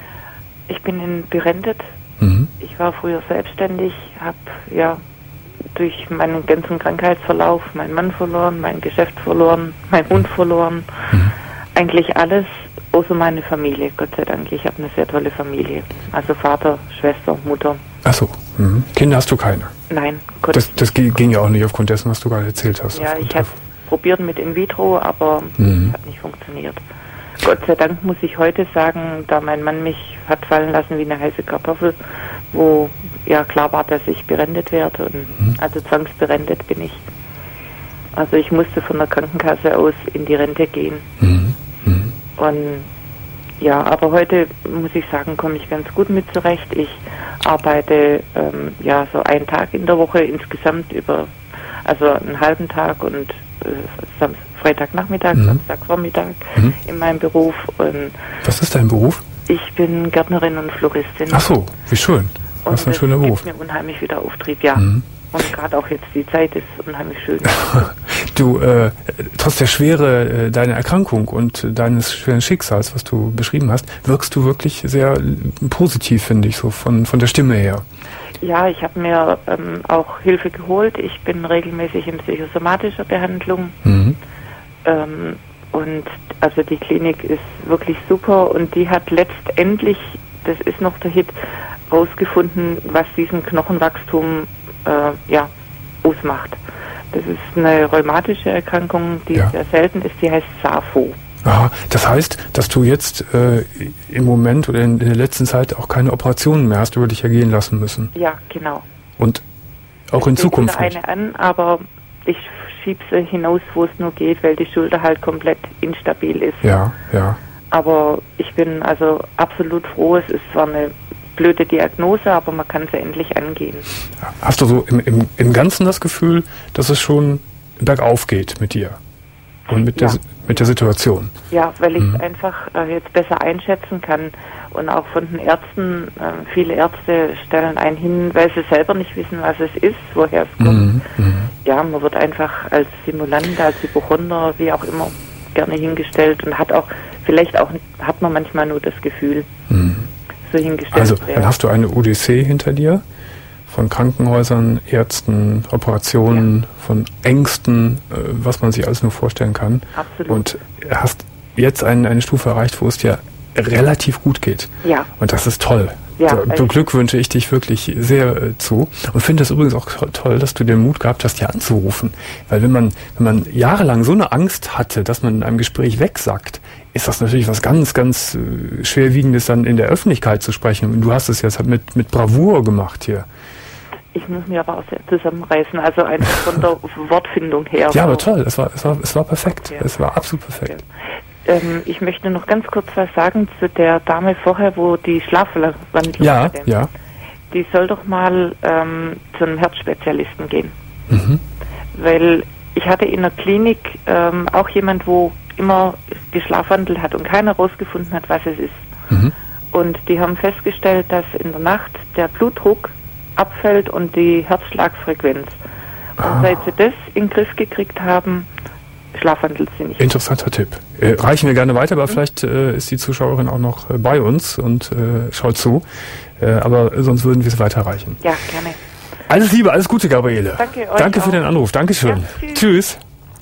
Ich bin in Berentet. Mhm. Ich war früher selbstständig, habe ja durch meinen ganzen Krankheitsverlauf meinen Mann verloren, mein Geschäft verloren, meinen Hund verloren. Mhm. Eigentlich alles außer meine Familie, Gott sei Dank. Ich habe eine sehr tolle Familie. Also Vater, Schwester, Mutter. Ach so. Mhm. Kinder hast du keine? Nein. Das, das ging ja auch nicht aufgrund dessen, was du gerade erzählt hast. Ja, ich habe probiert mit in vitro, aber mhm. hat nicht funktioniert. Gott sei Dank muss ich heute sagen, da mein Mann mich hat fallen lassen wie eine heiße Kartoffel, wo ja klar war, dass ich berentet werde. Und mhm. also zwangsberentet bin ich. Also ich musste von der Krankenkasse aus in die Rente gehen. Mhm. Mhm. Und ja, aber heute muss ich sagen, komme ich ganz gut mit zurecht. Ich arbeite ähm, ja so einen Tag in der Woche insgesamt über, also einen halben Tag und äh, Freitagnachmittag, mhm. Samstagvormittag mhm. in meinem Beruf. Und was ist dein Beruf? Ich bin Gärtnerin und Floristin. Ach so, wie schön. Was ein schöner Beruf. Das gibt mir unheimlich wieder Auftrieb, ja. Mhm. Und gerade auch jetzt die Zeit ist unheimlich schön. Du, äh, trotz der Schwere äh, deiner Erkrankung und äh, deines schweren Schicksals, was du beschrieben hast, wirkst du wirklich sehr äh, positiv, finde ich, so von, von der Stimme her. Ja, ich habe mir ähm, auch Hilfe geholt. Ich bin regelmäßig in psychosomatischer Behandlung. Mhm. Ähm, und also die Klinik ist wirklich super und die hat letztendlich, das ist noch der Hit, rausgefunden, was diesen Knochenwachstum äh, ja, ausmacht. Das ist eine rheumatische Erkrankung, die ja. sehr selten ist, die heißt S A F O. Aha, das heißt, dass du jetzt äh, im Moment oder in, in der letzten Zeit auch keine Operationen mehr hast über dich ergehen lassen müssen. Ja, genau. Und auch in Zukunft nicht. Ich eine an, aber ich schiebe sie hinaus, wo es nur geht, weil die Schulter halt komplett instabil ist. Ja, ja. Aber ich bin also absolut froh. Es ist zwar eine blöde Diagnose, aber man kann sie endlich angehen. Hast du so im, im, im Ganzen das Gefühl, dass es schon bergauf geht mit dir und mit, ja. der, mit der Situation? Ja, weil ich es mhm. einfach äh, jetzt besser einschätzen kann und auch von den Ärzten, äh, viele Ärzte stellen einen hin, weil sie selber nicht wissen, was es ist, woher es kommt. Mhm. Ja, man wird einfach als Simulant, als Hypochonder, wie auch immer, gerne hingestellt und hat auch, vielleicht auch, hat man manchmal nur das Gefühl, mhm. so hingestellt Also, werden. dann hast du eine Odyssee hinter dir von Krankenhäusern, Ärzten, Operationen, ja. von Ängsten, äh, was man sich alles nur vorstellen kann. Absolut. Und hast jetzt ein, eine Stufe erreicht, wo es dir relativ gut geht. Ja. Und das ist toll. Ja, da beglückwünsche ich dich wirklich sehr äh, zu. Und finde es übrigens auch toll, dass du den Mut gehabt hast, dir anzurufen. Weil wenn man, wenn man jahrelang so eine Angst hatte, dass man in einem Gespräch wegsackt, ist das natürlich was ganz, ganz äh, Schwerwiegendes, dann in der Öffentlichkeit zu sprechen. Und du hast es jetzt mit, mit Bravour gemacht hier. Ich muss mir aber auch sehr zusammenreißen, also einfach von der Wortfindung her. Ja, aber toll, es war, es war, es war perfekt. Ja. Es war absolut perfekt. Ja. Ähm, ich möchte noch ganz kurz was sagen zu der Dame vorher, wo die Schlafwandlung ja, hatte. Ja, Die soll doch mal ähm, zu einem Herzspezialisten gehen. Mhm. Weil ich hatte in der Klinik ähm, auch jemand, wo immer geschlafwandelt hat und keiner rausgefunden hat, was es ist. Mhm. Und die haben festgestellt, dass in der Nacht der Blutdruck abfällt und die Herzschlagfrequenz. Und ah. seit sie das in den Griff gekriegt haben, schlafwandelt sie nicht. Interessanter Tipp. Äh, reichen wir gerne weiter, aber mhm. vielleicht äh, ist die Zuschauerin auch noch äh, bei uns und äh, schaut zu. Äh, aber sonst würden wir es weiterreichen. Ja, gerne. Alles Liebe, alles Gute, Gabriele. Danke euch Danke auch. für den Anruf. Dankeschön. Ja, tschüss. Tschüss.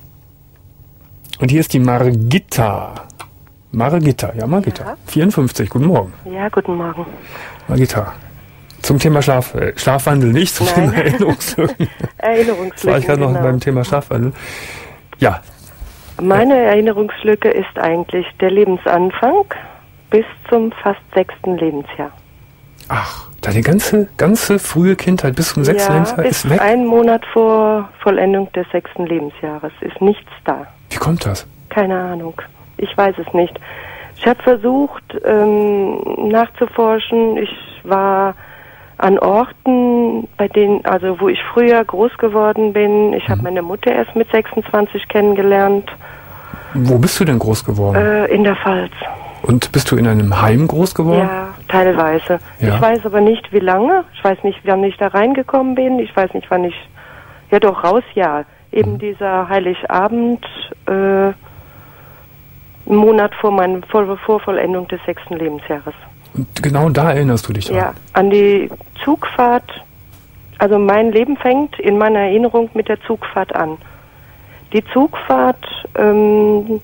Und hier ist die Margitta. Margitta, ja, Margitta. Ja. vierundfünfzig, guten Morgen. Ja, guten Morgen. Margitta. Zum Thema Schlaf, äh, Schlafwandel nicht, zum Nein. Thema Erinnerungslücken. Erinnerungslücken, das war ich gerade genau. noch beim Thema Schlafwandel. Ja. Meine Erinnerungslücke ist eigentlich der Lebensanfang bis zum fast sechsten Lebensjahr. Ach, deine ganze, ganze frühe Kindheit bis zum sechsten ja, Lebensjahr ist weg? Ein Monat vor Vollendung des sechsten Lebensjahres ist nichts da. Wie kommt das? Keine Ahnung. Ich weiß es nicht. Ich habe versucht, ähm, nachzuforschen. Ich war an Orten, bei denen, also wo ich früher groß geworden bin. Ich mhm. habe meine Mutter erst mit sechsundzwanzig kennengelernt. Wo bist du denn groß geworden? Äh, in der Pfalz. Und bist du in einem Heim groß geworden? Ja, teilweise. Ja. Ich weiß aber nicht, wie lange. Ich weiß nicht, wann ich da reingekommen bin. Ich weiß nicht, wann ich... Ja doch, raus, ja. Eben mhm. dieser Heiligabend, äh, einen Monat vor, mein, vor, vor Vollendung des sechsten Lebensjahres. Und genau da erinnerst du dich dran? Ja, an die Zugfahrt. Also mein Leben fängt in meiner Erinnerung mit der Zugfahrt an. Die Zugfahrt... Ähm,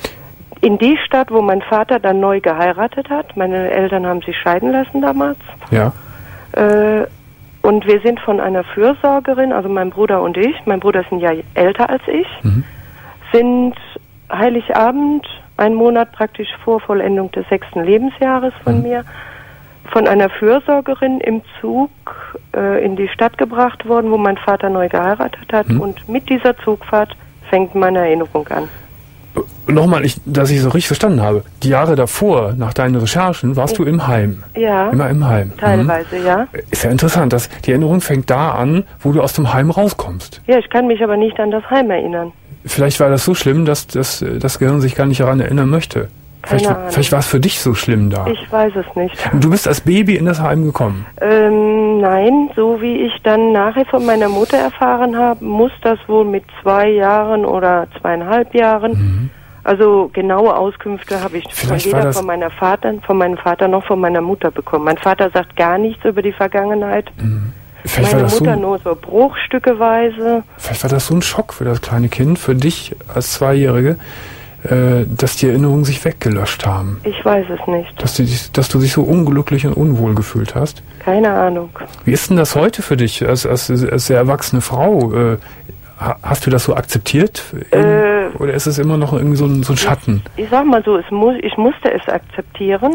in die Stadt, wo mein Vater dann neu geheiratet hat. Meine Eltern haben sich scheiden lassen damals. Ja. Äh, und wir sind von einer Fürsorgerin, also mein Bruder und ich, mein Bruder ist ein Jahr älter als ich, mhm. sind Heiligabend, einen Monat praktisch vor Vollendung des sechsten Lebensjahres von mhm. mir, von einer Fürsorgerin im Zug äh, in die Stadt gebracht worden, wo mein Vater neu geheiratet hat. Mhm. Und mit dieser Zugfahrt fängt meine Erinnerung an. Nochmal, ich, dass ich so richtig verstanden habe. Die Jahre davor, nach deinen Recherchen, warst du im Heim. Ja. Immer im Heim. Teilweise, mhm. ja. Ist ja interessant, dass die Erinnerung fängt da an, wo du aus dem Heim rauskommst. Ja, ich kann mich aber nicht an das Heim erinnern. Vielleicht war das so schlimm, dass das, das Gehirn sich gar nicht daran erinnern möchte. Vielleicht, vielleicht war es für dich so schlimm da. Ich weiß es nicht. Du bist als Baby in das Heim gekommen? Ähm, nein, so wie ich dann nachher von meiner Mutter erfahren habe, muss das wohl mit zwei Jahren oder zweieinhalb Jahren. Mhm. Also genaue Auskünfte habe ich vielleicht von weder von meiner Vater, von meinem Vater noch von meiner Mutter bekommen. Mein Vater sagt gar nichts über die Vergangenheit. Mhm. Meine Mutter so ein, nur so bruchstückeweise. Vielleicht war das so ein Schock für das kleine Kind, für dich als Zweijährige, äh, dass die Erinnerungen sich weggelöscht haben. Ich weiß es nicht. Dass du, dass du dich so unglücklich und unwohl gefühlt hast. Keine Ahnung. Wie ist denn das heute für dich als, als, als sehr erwachsene Frau? Äh, hast du das so akzeptiert? In, äh, oder ist es immer noch irgendwie so ein, so ein Schatten? Ich, ich sag mal so, es muss, ich musste es akzeptieren,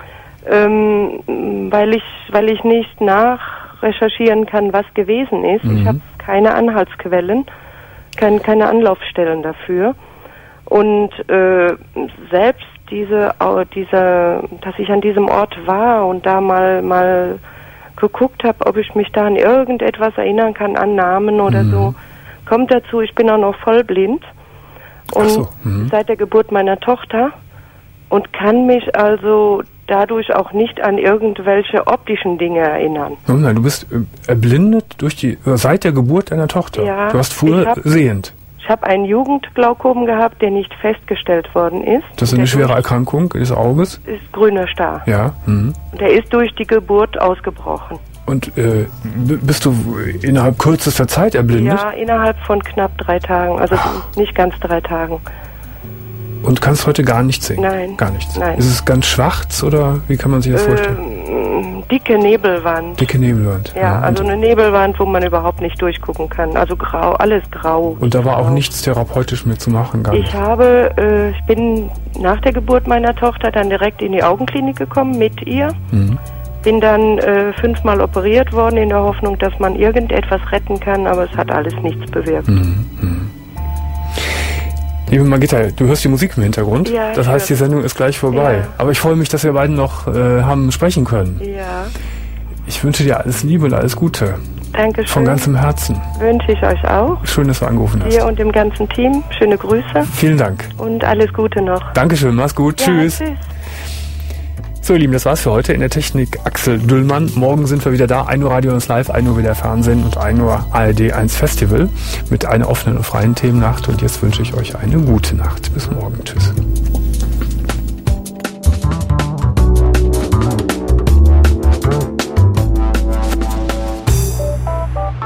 ähm, weil ich, weil ich nicht nachrecherchieren kann, was gewesen ist. Mhm. Ich habe keine Anhaltsquellen, kein, keine Anlaufstellen dafür. Und äh, selbst diese, diese, dass ich an diesem Ort war und da mal mal geguckt habe, ob ich mich da an irgendetwas erinnern kann, an Namen oder mhm. so, kommt dazu, ich bin auch noch voll blind und so, mhm. seit der Geburt meiner Tochter und kann mich also dadurch auch nicht an irgendwelche optischen Dinge erinnern. Oh nein, du bist erblindet durch die seit der Geburt deiner Tochter. Ja, du warst früher hab, sehend. Ich habe einen Jugendglaukom gehabt, der nicht festgestellt worden ist. Das ist eine schwere Erkrankung des Auges? Ist grüner Star. Ja. Mhm. Der ist durch die Geburt ausgebrochen. Und äh, bist du innerhalb kürzester Zeit erblindet? Ja, innerhalb von knapp drei Tagen, also Ach. nicht ganz drei Tagen. Und kannst heute gar nichts sehen? Nein. Gar nichts? Nein. Ist es ganz schwarz oder wie kann man sich das äh, vorstellen? Dicke Nebelwand. Dicke Nebelwand. Ja, ja, also eine Nebelwand, wo man überhaupt nicht durchgucken kann. Also grau, alles grau. Und da war grau. auch nichts therapeutisch mit zu machen? Gar nicht. Ich habe, äh, ich bin nach der Geburt meiner Tochter dann direkt in die Augenklinik gekommen mit ihr. Mhm. Bin dann äh, fünfmal operiert worden in der Hoffnung, dass man irgendetwas retten kann, aber es hat alles nichts bewirkt. Mhm. Mhm. Liebe Margitta, du hörst die Musik im Hintergrund. Ja, das heißt, die Sendung ist gleich vorbei. Ja. Aber ich freue mich, dass wir beiden noch äh, haben sprechen können. Ja. Ich wünsche dir alles Liebe und alles Gute. Dankeschön. Von ganzem Herzen. Wünsche ich euch auch. Schön, dass du angerufen hast. Dir und dem ganzen Team. Schöne Grüße. Vielen Dank. Und alles Gute noch. Dankeschön, mach's gut. Ja, tschüss. tschüss. So, ihr Lieben, das war's für heute. In der Technik Axel Düllmann. Morgen sind wir wieder da. ein Uhr Radio eins Live, ein Uhr wieder Fernsehen und ein Uhr A R D eins Festival mit einer offenen und freien Themennacht. Und jetzt wünsche ich euch eine gute Nacht. Bis morgen. Tschüss.